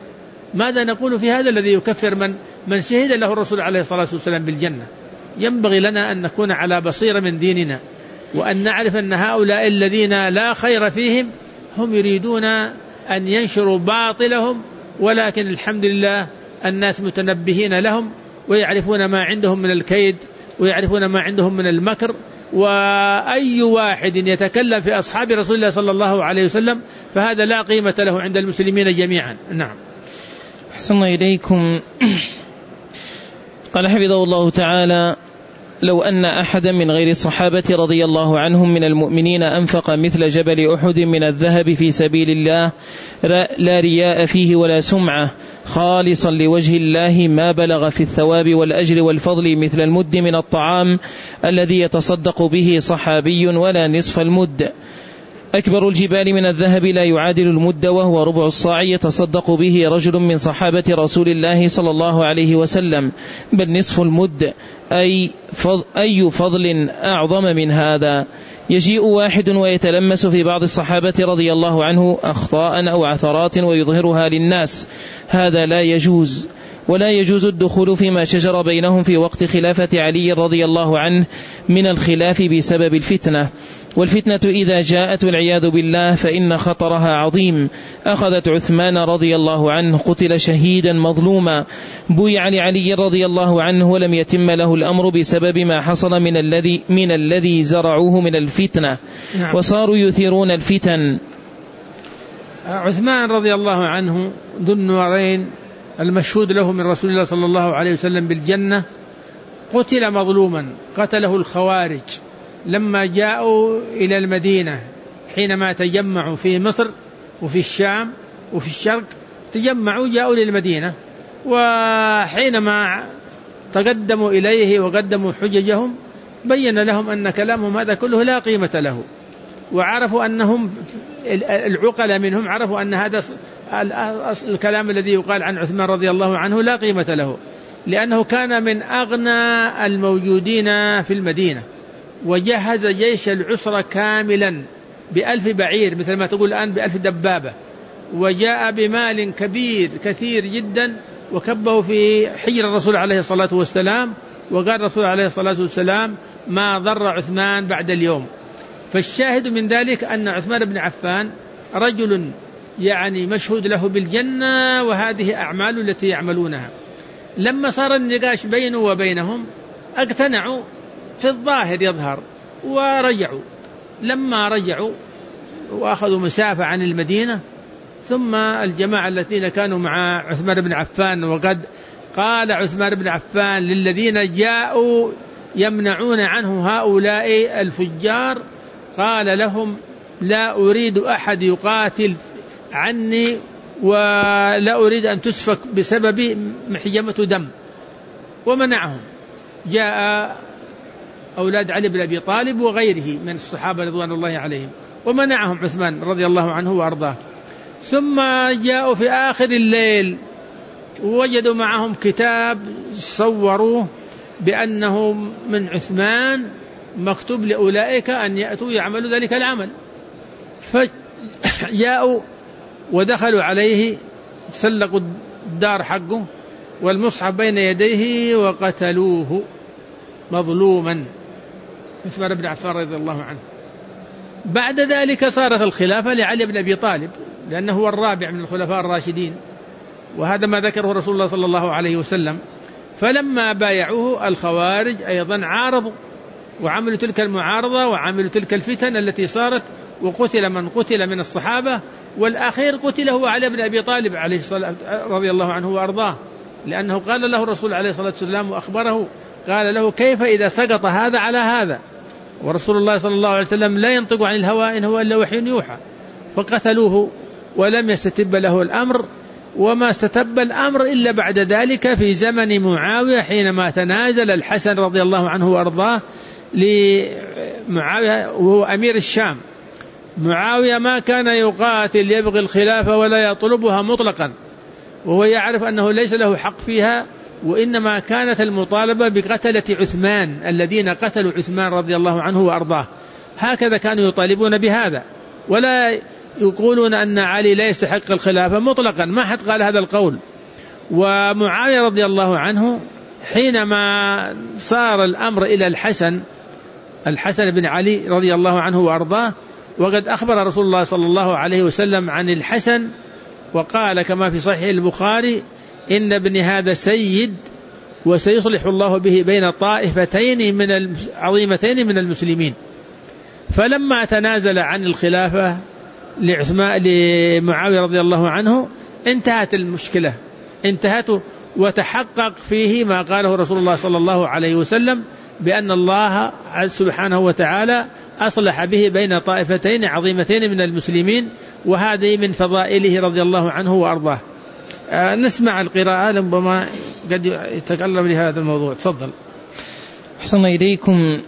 ماذا نقول في هذا الذي يكفر من شهد له الرسول عليه الصلاة والسلام بالجنة؟ ينبغي لنا أن نكون على بصيرة من ديننا، وأن نعرف أن هؤلاء الذين لا خير فيهم هم يريدون أن ينشروا باطلهم، ولكن الحمد لله الناس متنبهين لهم، ويعرفون ما عندهم من الكيد، ويعرفون ما عندهم من المكر. وأي واحد يتكلم في أصحاب رسول الله صلى الله عليه وسلم فهذا لا قيمة له عند المسلمين جميعا. نعم. أحسن إليكم. قال حفظه الله تعالى: لو أن أحدا من غير الصحابة رضي الله عنهم من المؤمنين أنفق مثل جبل أحد من الذهب في سبيل الله لا رياء فيه ولا سمعة خالصا لوجه الله ما بلغ في الثواب والأجر والفضل مثل المد من الطعام الذي يتصدق به صحابي ولا نصف المد. أكبر الجبال من الذهب لا يعادل المد، وهو ربع الصاع يتصدق به رجل من صحابة رسول الله صلى الله عليه وسلم، بل نصف المد. أي فضل أعظم من هذا؟ يجيء واحد ويتلمس في بعض الصحابة رضي الله عنه أخطاء أو عثرات ويظهرها للناس، هذا لا يجوز. ولا يجوز الدخول فيما شجر بينهم في وقت خلافة علي رضي الله عنه من الخلاف بسبب الفتنة. والفتنة إذا جاءت والعياذ بالله فإن خطرها عظيم. أخذت عثمان رضي الله عنه، قتل شهيدا مظلوما، بويع لعلي رضي الله عنه ولم يتم له الأمر بسبب ما حصل من الذي زرعوه من الفتنة. وصاروا يثيرون الفتن. عثمان رضي الله عنه ذو النورين المشهود له من رسول الله صلى الله عليه وسلم بالجنة، قتل مظلوما، قتله الخوارج لما جاءوا إلى المدينة، حينما تجمعوا في مصر وفي الشام وفي الشرق، تجمعوا جاءوا للمدينة، وحينما تقدموا إليه وقدموا حججهم بين لهم أن كلامهم هذا كله لا قيمة له، وعرفوا أنهم العقل منهم عرفوا أن هذا الكلام الذي يقال عن عثمان رضي الله عنه لا قيمة له، لأنه كان من أغنى الموجودين في المدينة، وجهز جيش العسرة كاملا ب1000 بعير مثل ما تقول الآن ب1000 دبابة، وجاء بمال كبير كثير جدا وكبه في حجر الرسول عليه الصلاة والسلام، وقال الرسول عليه الصلاة والسلام: ما ضر عثمان بعد اليوم. فالشاهد من ذلك أن عثمان بن عفان رجل يعني مشهود له بالجنة، وهذه أعمال التي يعملونها. لما صار النقاش بينه وبينهم اقتنعوا في الظاهر يظهر ورجعوا. لما رجعوا وأخذوا مسافة عن المدينة، ثم الجماعة الذين كانوا مع عثمان بن عفان، وقد قال عثمان بن عفان للذين جاءوا يمنعون عنه هؤلاء الفجار، قال لهم: لا أريد أحد يقاتل عني ولا أريد أن تسفك بسبب محجمة دم، ومنعهم. جاء أولاد علي بن أبي طالب وغيره من الصحابة رضوان الله عليهم ومنعهم عثمان رضي الله عنه وأرضاه. ثم جاءوا في آخر الليل ووجدوا معهم كتاب صوروه بأنه من عثمان مكتوب لأولئك أن يأتوا يعملوا ذلك العمل، فجاءوا ودخلوا عليه، سلقوا الدار حقه والمصحف بين يديه وقتلوه مظلوما، عثمان بن عفان رضي الله عنه. بعد ذلك صارت الخلافة لعلي بن أبي طالب لأنه هو الرابع من الخلفاء الراشدين، وهذا ما ذكره رسول الله صلى الله عليه وسلم. فلما بايعوه الخوارج أيضا عارضوا وعملوا تلك المعارضة وعملوا تلك الفتن التي صارت، وقتل من قتل من الصحابة، والأخير قتل هو علي بن أبي طالب عليه الصلاة رضي الله عنه وأرضاه، لأنه قال له الرسول عليه الصلاة والسلام وأخبره، قال له: كيف إذا سقط هذا على هذا؟ ورسول الله صلى الله عليه وسلم لا ينطق عن الهوى إن هو إلا وحي يوحى. فقتلوه ولم يستتب له الأمر، وما استتب الأمر إلا بعد ذلك في زمن معاوية حينما تنازل الحسن رضي الله عنه وأرضاه لمعاوية وهو أمير الشام. معاوية ما كان يقاتل يبغي الخلافة ولا يطلبها مطلقا، وهو يعرف أنه ليس له حق فيها، وإنما كانت المطالبة بقتلة عثمان الذين قتلوا عثمان رضي الله عنه وأرضاه. هكذا كانوا يطالبون بهذا، ولا يقولون أن علي لا يستحق الخلافة مطلقا، ما حد قال هذا القول. ومعاوية رضي الله عنه حينما صار الأمر إلى الحسن بن علي رضي الله عنه وأرضاه، وقد أخبر رسول الله صلى الله عليه وسلم عن الحسن وقال كما في صحيح البخاري: إن ابن هذا سيد وسيصلح الله به بين طائفتين من عظيمتين من المسلمين. فلما تنازل عن الخلافة لمعاوية رضي الله عنه انتهت المشكلة، انتهت، وتحقق فيه ما قاله رسول الله صلى الله عليه وسلم بأن الله سبحانه وتعالى أصلح به بين طائفتين عظيمتين من المسلمين، وهذه من فضائله رضي الله عنه وأرضاه. نسمع القراءة لما قد يتكلم لهذا الموضوع. تفضل. أحسن إليكم.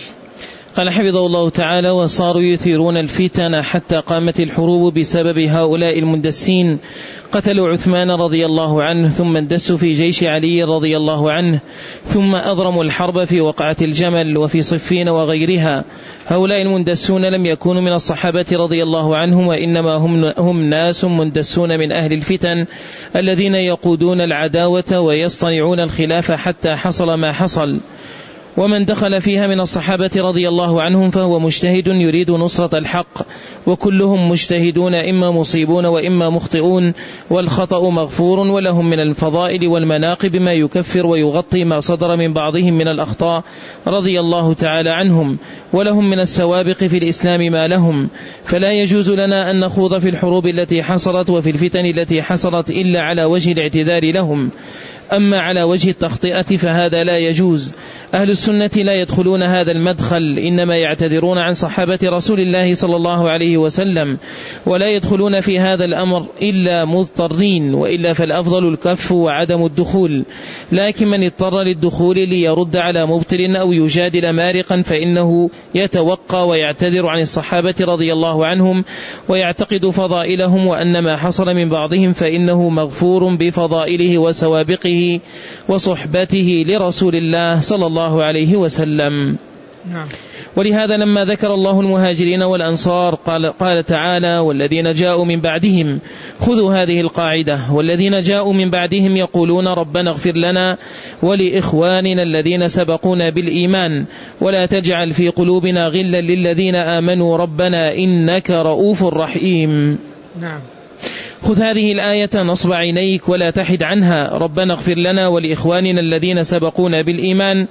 قال حفظه الله تعالى: وصاروا يثيرون الفتن حتى قامت الحروب بسبب هؤلاء المندسين، قتلوا عثمان رضي الله عنه، ثم اندسوا في جيش علي رضي الله عنه، ثم أضرموا الحرب في وقعة الجمل وفي صفين وغيرها. هؤلاء المندسون لم يكونوا من الصحابة رضي الله عنهم، وإنما هم ناس مندسون من أهل الفتن الذين يقودون العداوة ويصطنعون الخلاف حتى حصل ما حصل. ومن دخل فيها من الصحابة رضي الله عنهم فهو مجتهد يريد نصرة الحق، وكلهم مجتهدون إما مصيبون وإما مخطئون، والخطأ مغفور، ولهم من الفضائل والمناقب ما يكفر ويغطي ما صدر من بعضهم من الأخطاء رضي الله تعالى عنهم، ولهم من السوابق في الإسلام ما لهم. فلا يجوز لنا أن نخوض في الحروب التي حصلت وفي الفتن التي حصلت إلا على وجه الاعتذار لهم، أما على وجه التخطئة فهذا لا يجوز. أهل السنة لا يدخلون هذا المدخل، إنما يعتذرون عن صحابة رسول الله صلى الله عليه وسلم، ولا يدخلون في هذا الأمر إلا مضطرين، وإلا فالأفضل الكف وعدم الدخول. لكن من اضطر للدخول ليرد على مبطل أو يجادل مارقا فإنه يتوقى ويعتذر عن الصحابة رضي الله عنهم، ويعتقد فضائلهم، وأن ما حصل من بعضهم فإنه مغفور بفضائله وسوابقه وصحبته لرسول الله صلى الله عليه وسلم. نعم. ولهذا لما ذكر الله المهاجرين والأنصار قال تعالى: والذين جاءوا من بعدهم، خذوا هذه القاعدة، والذين جاءوا من بعدهم يقولون ربنا اغفر لنا ولإخواننا الذين سبقونا بالإيمان ولا تجعل في قلوبنا غلا للذين آمنوا ربنا إنك رؤوف رحيم. نعم. خذ هذه الآية نصب عينيك ولا تحد عنها، ربنا اغفر لنا ولإخواننا الذين سبقونا بالإيمان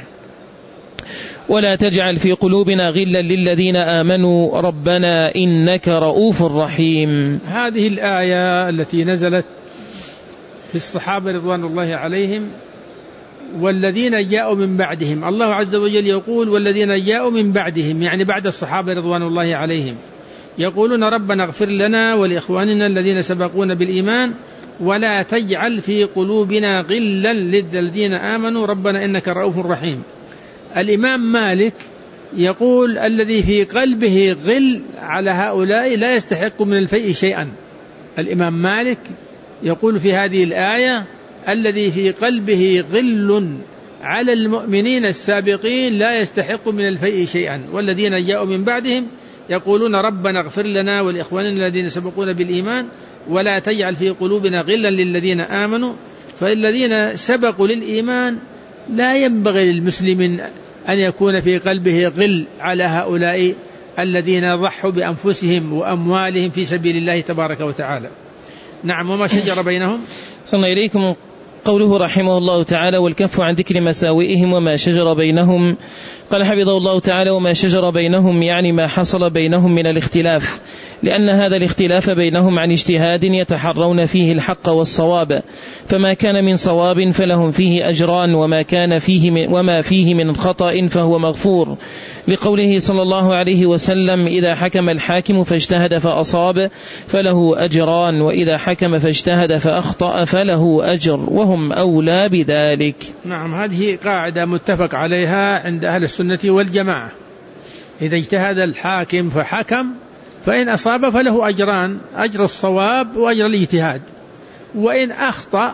ولا تجعل في قلوبنا غلا للذين آمنوا ربنا إنك رؤوف رحيم. هذه الآية التي نزلت في الصحابة رضوان الله عليهم والذين جاءوا من بعدهم، الله عز وجل يقول والذين جاءوا من بعدهم، يعني بعد الصحابة رضوان الله عليهم، يقولون ربنا اغفر لنا ولإخواننا الذين سبقونا بالإيمان ولا تجعل في قلوبنا غلا للذين آمنوا ربنا إنك رؤوف رحيم. الإمام مالك يقول الذي في قلبه غل على هؤلاء لا يستحق من الفيء شيئا. الإمام مالك يقول في هذه الآية الذي في قلبه غل على المؤمنين السابقين لا يستحق من الفيء شيئا، والذين جاءوا من بعدهم يقولون ربنا اغفر لنا ولإخواننا الذين سبقونا بالإيمان ولا تجعل في قلوبنا غلا للذين آمنوا. فالذين سبقوا للإيمان لا ينبغي للمسلم أن يكون في قلبه غل على هؤلاء الذين ضحوا بأنفسهم وأموالهم في سبيل الله تبارك وتعالى. نعم. وما شجر بينهم. صلى إليكم قوله رحمه الله تعالى والكف عن ذكر مساوئهم وما شجر بينهم. قال حفظه الله تعالى وما شجر بينهم يعني ما حصل بينهم من الاختلاف، لأن هذا الاختلاف بينهم عن اجتهاد يتحرون فيه الحق والصواب، فما كان من صواب فلهم فيه أجران وما فيه من خطأ فهو مغفور، لقوله صلى الله عليه وسلم إذا حكم الحاكم فاجتهد فأصاب فله أجران وإذا حكم فاجتهد فأخطأ فله أجر وهم أولى بذلك. نعم. هذه قاعدة متفق عليها عند أهل السنة والجماعة، إذا اجتهد الحاكم فحكم فإن أصاب فله أجران، أجر الصواب وأجر الاجتهاد، وإن أخطأ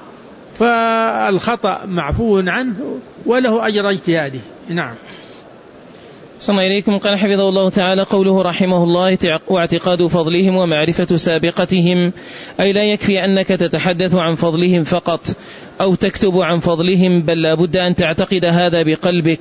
فالخطأ معفو عنه وله أجر اجتهاده. نعم. صلى إليكم. قال حفظه الله تعالى قوله رحمه الله واعتقاد فضلهم ومعرفة سابقتهم، أي لا يكفي أنك تتحدث عن فضلهم فقط أو تكتب عن فضلهم، بل لا بد أن تعتقد هذا بقلبك.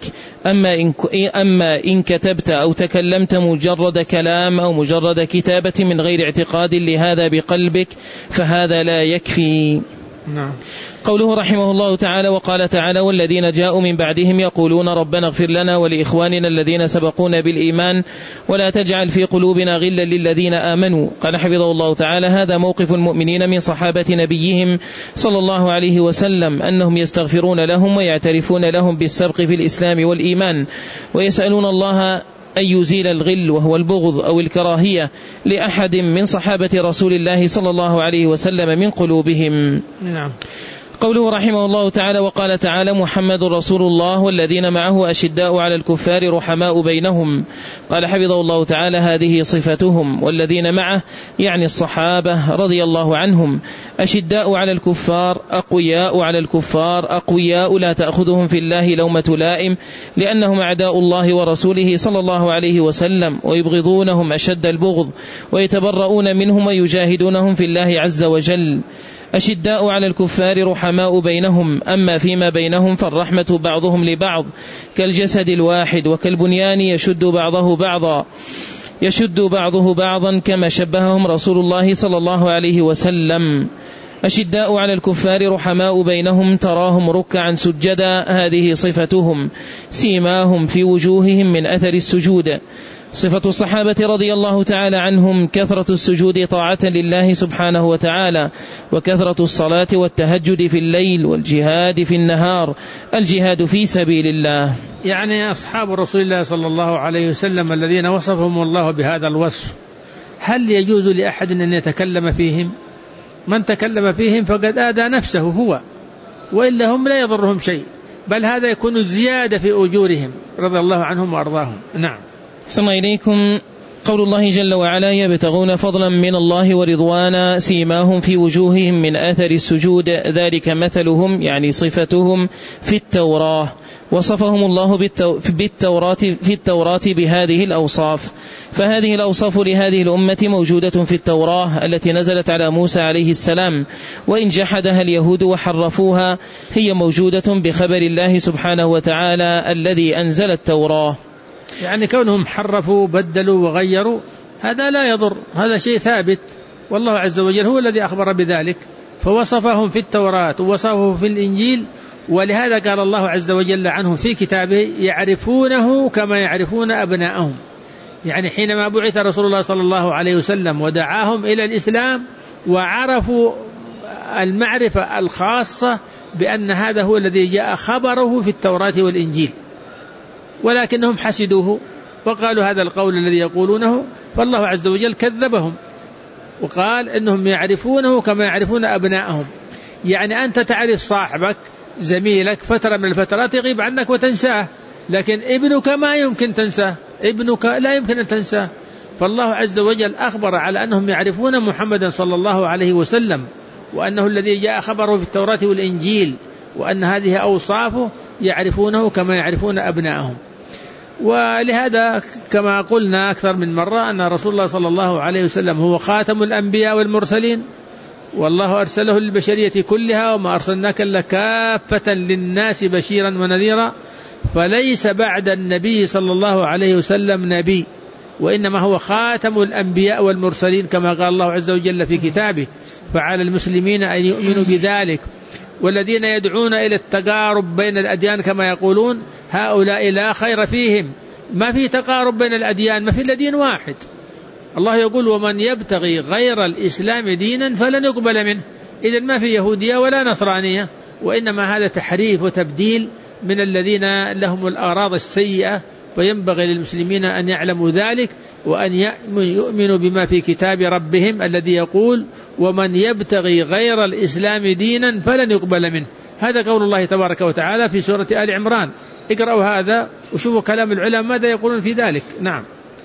أما إن كتبت أو تكلمت مجرد كلام أو مجرد كتابة من غير اعتقاد لهذا بقلبك فهذا لا يكفي. نعم. قوله رحمه الله تعالى وقال تعالى والذين جاءوا من بعدهم يقولون ربنا اغفر لنا ولإخواننا الذين سبقونا بالإيمان ولا تجعل في قلوبنا غلا للذين آمنوا. قال حفظه الله تعالى هذا موقف المؤمنين من صحابة نبيهم صلى الله عليه وسلم، أنهم يستغفرون لهم ويعترفون لهم بالسبق في الإسلام والإيمان، ويسألون الله أن يزيل الغل وهو البغض أو الكراهية لأحد من صحابة رسول الله صلى الله عليه وسلم من قلوبهم. نعم. قوله رحمه الله تعالى وقال تعالى محمد رسول الله والذين معه أشداء على الكفار رحماء بينهم. قال حفظه الله تعالى هذه صفتهم، والذين معه يعني الصحابة رضي الله عنهم، أشداء على الكفار أقوياء على الكفار، أقوياء لا تأخذهم في الله لومة لائم، لأنهم أعداء الله ورسوله صلى الله عليه وسلم ويبغضونهم أشد البغض ويتبرؤون منهم ويجاهدونهم في الله عز وجل. أشداء على الكفار رحماء بينهم، أما فيما بينهم فالرحمة بعضهم لبعض كالجسد الواحد وكالبنيان يشد بعضه بعضا كما شبههم رسول الله صلى الله عليه وسلم. أشداء على الكفار رحماء بينهم تراهم ركعا سجدا، هذه صفتهم، سيماهم في وجوههم من أثر السجود. صفة الصحابة رضي الله تعالى عنهم كثرة السجود طاعة لله سبحانه وتعالى، وكثرة الصلاة والتهجد في الليل، والجهاد في النهار، الجهاد في سبيل الله. يعني أصحاب رسول الله صلى الله عليه وسلم الذين وصفهم الله بهذا الوصف، هل يجوز لأحد أن يتكلم فيهم؟ من تكلم فيهم فقد آذى نفسه هو، وإلا هم لا يضرهم شيء، بل هذا يكون زيادة في أجورهم رضي الله عنهم وأرضاهم. نعم. صلى إليكم. قول الله جل وعلا يبتغون فضلا من الله ورضوانا سيماهم في وجوههم من آثر السجود، ذلك مثلهم يعني صفتهم في التوراة، وصفهم الله في التوراة بهذه الأوصاف. فهذه الأوصاف لهذه الأمة موجودة في التوراة التي نزلت على موسى عليه السلام، وإن جحدها اليهود وحرفوها هي موجودة بخبر الله سبحانه وتعالى الذي أنزل التوراة. يعني كونهم حرفوا بدلوا وغيروا هذا لا يضر، هذا شيء ثابت، والله عز وجل هو الذي أخبر بذلك، فوصفهم في التوراة ووصفه في الإنجيل، ولهذا قال الله عز وجل عنه في كتابه يعرفونه كما يعرفون أبناءهم. يعني حينما بعث رسول الله صلى الله عليه وسلم ودعاهم إلى الإسلام وعرفوا المعرفة الخاصة بأن هذا هو الذي جاء خبره في التوراة والإنجيل، ولكنهم حسدوه وقالوا هذا القول الذي يقولونه، فالله عز وجل كذبهم وقال إنهم يعرفونه كما يعرفون أبنائهم. يعني أنت تعرف صاحبك زميلك فترة من الفترات يغيب عنك وتنساه، لكن ابنك ما يمكن تنساه، ابنك لا يمكن أن تنساه. فالله عز وجل أخبر على أنهم يعرفون محمدا صلى الله عليه وسلم، وأنه الذي جاء خبره في التوراة والإنجيل، وأن هذه أوصافه يعرفونه كما يعرفون أبنائهم. ولهذا كما قلنا أكثر من مرة أن رسول الله صلى الله عليه وسلم هو خاتم الأنبياء والمرسلين، والله أرسله للبشرية كلها، وما أرسلناك إلا كافة للناس بشيرا ونذيرا، فليس بعد النبي صلى الله عليه وسلم نبي، وإنما هو خاتم الأنبياء والمرسلين كما قال الله عز وجل في كتابه، فعلى المسلمين أن يؤمنوا بذلك. والذين يدعون إلى التقارب بين الأديان كما يقولون هؤلاء لا خير فيهم، ما في تقارب بين الأديان، ما في إلا دين واحد. الله يقول ومن يبتغي غير الإسلام دينا فلن يقبل منه، إذن ما في يهودية ولا نصرانية، وإنما هذا تحريف وتبديل من الذين لهم الأغراض السيئة. فينبغي للمسلمين أن يعلموا ذلك، وأن يؤمنوا بما في كتاب ربهم الذي يقول ومن يبتغي غير الإسلام دينا فلن يقبل منه. هذا قول الله تبارك وتعالى في سورة آل عمران. اقرأوا هذا وشوفوا كلام العلماء ماذا يقولون في ذلك. نعم.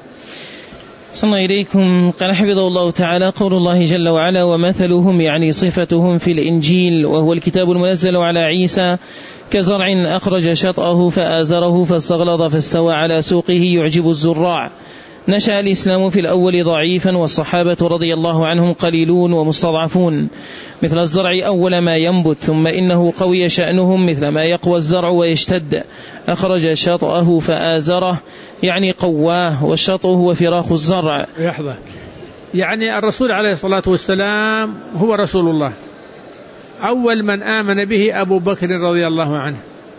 صلى إليكم. قال حفظه الله تعالى قول الله جل وعلا ومثلهم يعني صفتهم في الإنجيل وهو الكتاب المنزل على عيسى كزرع أخرج شطأه فآزره فاستغلظ فاستوى على سوقه يعجب الزراع. نشأ الإسلام في الأول ضعيفا، والصحابة رضي الله عنهم قليلون ومستضعفون مثل الزرع أول ما ينبت، ثم إنه قوي شأنهم مثل ما يقوى الزرع ويشتد. أخرج شطأه فآزره يعني قواه، والشطأ هو فراخ الزرع. يحظى يعني الرسول عليه الصلاة والسلام هو رسول الله. أول من آمن به أبو بكر رضي الله عنه،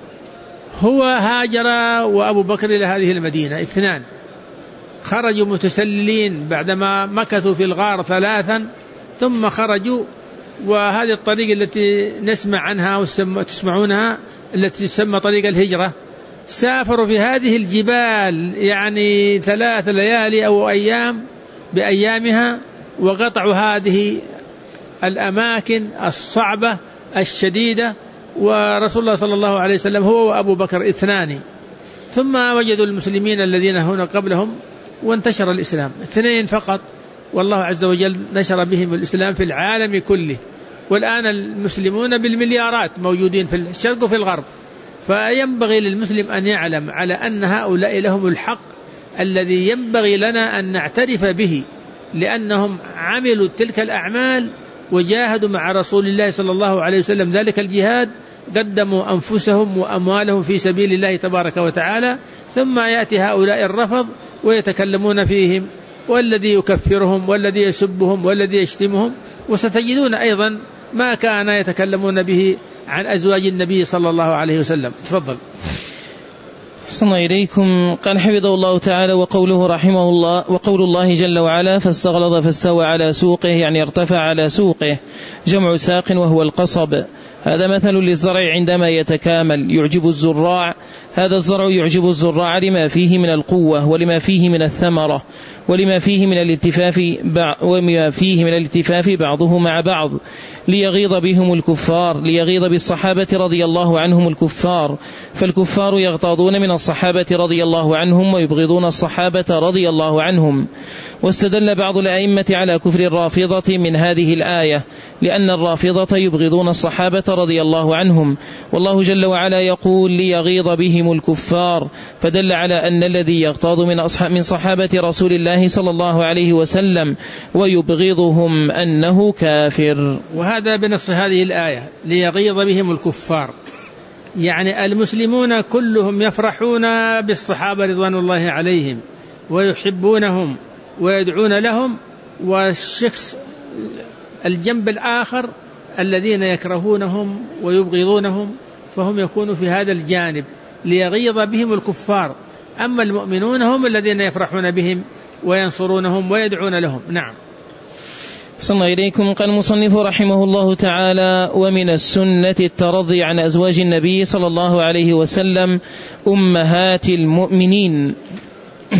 هو هاجر وأبو بكر إلى هذه المدينة، اثنان خرجوا متسللين بعدما مكثوا في الغار 3 ثم خرجوا. وهذه الطريقة التي نسمع عنها وتسمعونها التي تسمى طريق الهجرة، سافروا في هذه الجبال يعني 3 ليالي أو أيام بأيامها، وقطعوا هذه الأماكن الصعبة الشديدة، ورسول الله صلى الله عليه وسلم هو وأبو بكر اثنان. ثم وجدوا المسلمين الذين هنا قبلهم وانتشر الإسلام 2 فقط، والله عز وجل نشر بهم الإسلام في العالم كله. والآن المسلمون بالمليارات موجودين في الشرق وفي الغرب. فينبغي للمسلم أن يعلم على أن هؤلاء لهم الحق الذي ينبغي لنا أن نعترف به، لأنهم عملوا تلك الأعمال وجاهدوا مع رسول الله صلى الله عليه وسلم ذلك الجهاد، قدموا أنفسهم وأموالهم في سبيل الله تبارك وتعالى. ثم يأتي هؤلاء الرفض ويتكلمون فيهم، والذي يكفرهم والذي يسبهم والذي يشتمهم. وستجدون أيضا ما كان يتكلمون به عن أزواج النبي صلى الله عليه وسلم. تفضل. صلى إليكم. قال حفظه الله تعالى وقوله رحمه الله وقول الله جل وعلا فاستغلظ فاستوى على سوقه يعني ارتفع على سوقه، جمع ساق وهو القصب. هذا مثل للزرع عندما يتكامل يعجب الزراع. هذا الزرع يعجب الزراع لما فيه من القوة ولما فيه من الثمرة ولما فيه من الالتفاف بعضه مع بعض، ليغيظ بهم الكفار، ليغيظ بالصحابة رضي الله عنهم الكفار، فالكفار يغتاظون من الصحابة رضي الله عنهم ويبغضون الصحابة رضي الله عنهم. واستدل بعض الأئمة على كفر الرافضة من هذه الآية، لأن الرافضة يبغضون الصحابة رضي الله عنهم، والله جل وعلا يقول ليغيظ بهم الكفار، فدل على أن الذي يغتاظ من صحابة رسول الله صلى الله عليه وسلم ويبغضهم أنه كافر. وهذا بنص هذه الآية ليغيظ بهم الكفار، يعني المسلمون كلهم يفرحون بالصحابة رضوان الله عليهم ويحبونهم ويدعون لهم، والشخص الجنب الآخر الذين يكرهونهم ويبغضونهم فهم يكونوا في هذا الجانب ليغيظ بهم الكفار. أما المؤمنون هم الذين يفرحون بهم وينصرونهم ويدعون لهم. نعم. صلى الله إليكم. قال المصنف رحمه الله تعالى ومن السنة الترضي عن أزواج النبي صلى الله عليه وسلم أمهات المؤمنين.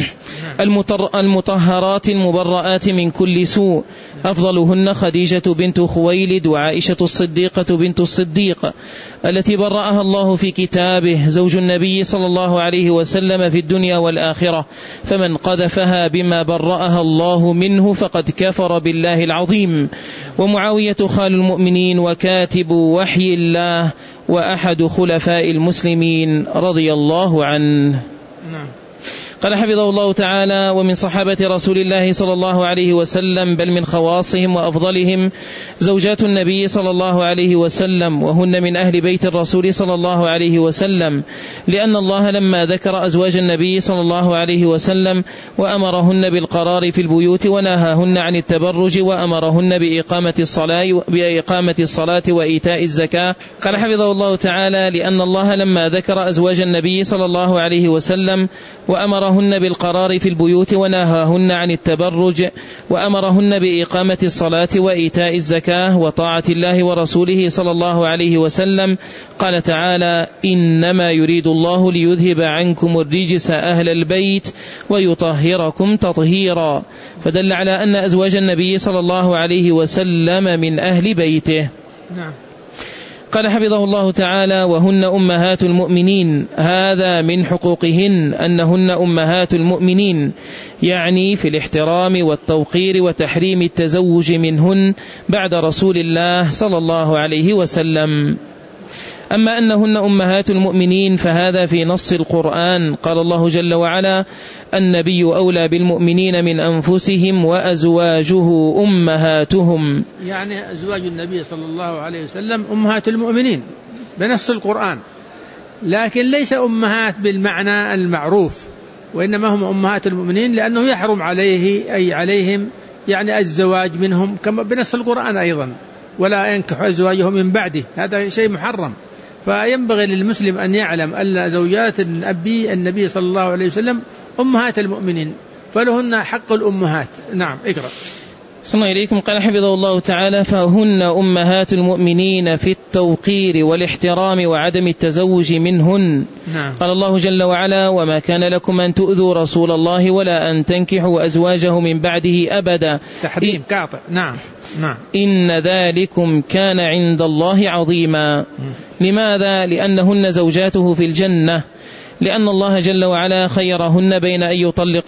المطهرات المبرآت من كل سوء، أفضلهن خديجة بنت خويلد وعائشة الصديقة بنت الصديق التي برأها الله في كتابه، زوج النبي صلى الله عليه وسلم في الدنيا والآخرة، فمن قذفها بما برأها الله منه فقد كفر بالله العظيم. ومعاوية خال المؤمنين وكاتب وحي الله وأحد خلفاء المسلمين رضي الله عنه. قال حفظه الله تعالى: ومن صحابة رسول الله صلى الله عليه وسلم بل من خواصهم وأفضلهم زوجات النبي صلى الله عليه وسلم، وهن من أهل بيت الرسول صلى الله عليه وسلم، لأن الله لما ذكر أزواج النبي صلى الله عليه وسلم وأمرهن بالقرار في البيوت ونهاهن عن التبرج وأمرهن بإقامة الصلاة وإيتاء الزكاة. قال حفظه الله تعالى: لأن الله لما ذكر أزواج النبي صلى الله عليه وسلم وأمرهن بالقرار في البيوت ونهاهن عن التبرج وأمرهن بإقامة الصلاة وإيتاء الزكاة وطاعة الله ورسوله صلى الله عليه وسلم، قال تعالى: إنما يريد الله ليذهب عنكم الرجس أهل البيت ويطهركم تطهيرا، فدل على أن أزواج النبي صلى الله عليه وسلم من أهل بيته. نعم. قال حفظه الله تعالى: وهن أمهات المؤمنين، هذا من حقوقهن أنهن أمهات المؤمنين، يعني في الاحترام والتوقير وتحريم التزوج منهن بعد رسول الله صلى الله عليه وسلم. أما أنهن أمهات المؤمنين فهذا في نص القرآن، قال الله جل وعلا: النبي أولى بالمؤمنين من أنفسهم وأزواجه أمهاتهم، يعني أزواج النبي صلى الله عليه وسلم أمهات المؤمنين بنص القرآن، لكن ليس أمهات بالمعنى المعروف، وإنما هم أمهات المؤمنين لأنه يحرم عليه أي عليهم يعني الزواج منهم كما بنص القرآن أيضا، ولا ينكح أزواجه من بعده، هذا شيء محرم. فينبغي للمسلم أن يعلم أن زوجات النبي صلى الله عليه وسلم أمهات المؤمنين، فلهن حق الأمهات. نعم. اقرأ. صلى إليكم. قال حفظه الله تعالى: فهن أمهات المؤمنين في التوقير والاحترام وعدم التزوج منهن. نعم. قال الله جل وعلا: وما كان لكم أن تؤذوا رسول الله ولا أن تنكحوا أزواجه من بعده أبدا. تحريم قاطع. نعم. نعم. إن ذلكم كان عند الله عظيما. لماذا؟ لأنهن زوجاته في الجنة، لأن الله جل وعلا خيرهن بين أن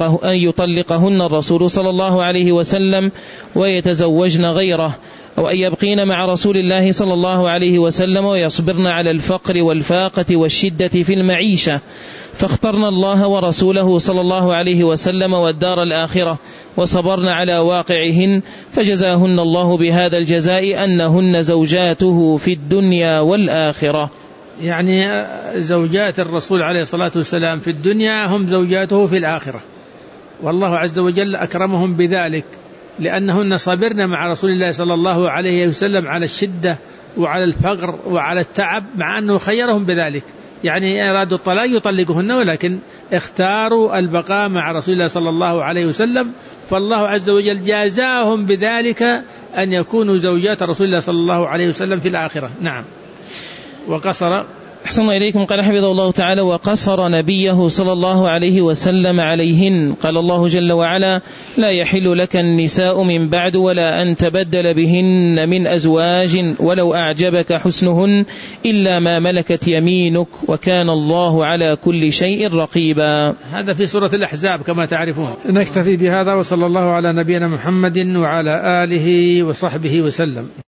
يطلقهن الرسول صلى الله عليه وسلم ويتزوجن غيره، أو أن يبقين مع رسول الله صلى الله عليه وسلم ويصبرن على الفقر والفاقة والشدة في المعيشة، فاخترنا الله ورسوله صلى الله عليه وسلم والدار الآخرة وصبرن على واقعهن، فجزاهن الله بهذا الجزاء أنهن زوجاته في الدنيا والآخرة. يعني زوجات الرسول عليه الصلاة والسلام في الدنيا هم زوجاته في الآخرة، والله عز وجل أكرمهم بذلك، لأنهن صبرن مع رسول الله صلى الله عليه وسلم على الشدة وعلى الفقر وعلى التعب، مع أنه خيرهم بذلك، يعني أرادوا الطلاق يطلقهن، ولكن اختاروا البقاء مع رسول الله صلى الله عليه وسلم، فالله عز وجل جازاهم بذلك أن يكونوا زوجات رسول الله صلى الله عليه وسلم في الآخرة. نعم. وقصر. أحسن إليكم. قال حفظه الله تعالى: وقصر نبيه صلى الله عليه وسلم عليهن. قال الله جل وعلا: لا يحل لك النساء من بعد ولا أن تبدل بهن من أزواج ولو أعجبك حسنهن إلا ما ملكت يمينك وكان الله على كل شيء رقيبا. هذا في سورة الأحزاب كما تعرفون. نكتفي بهذا، وصلى الله على نبينا محمد وعلى آله وصحبه وسلم.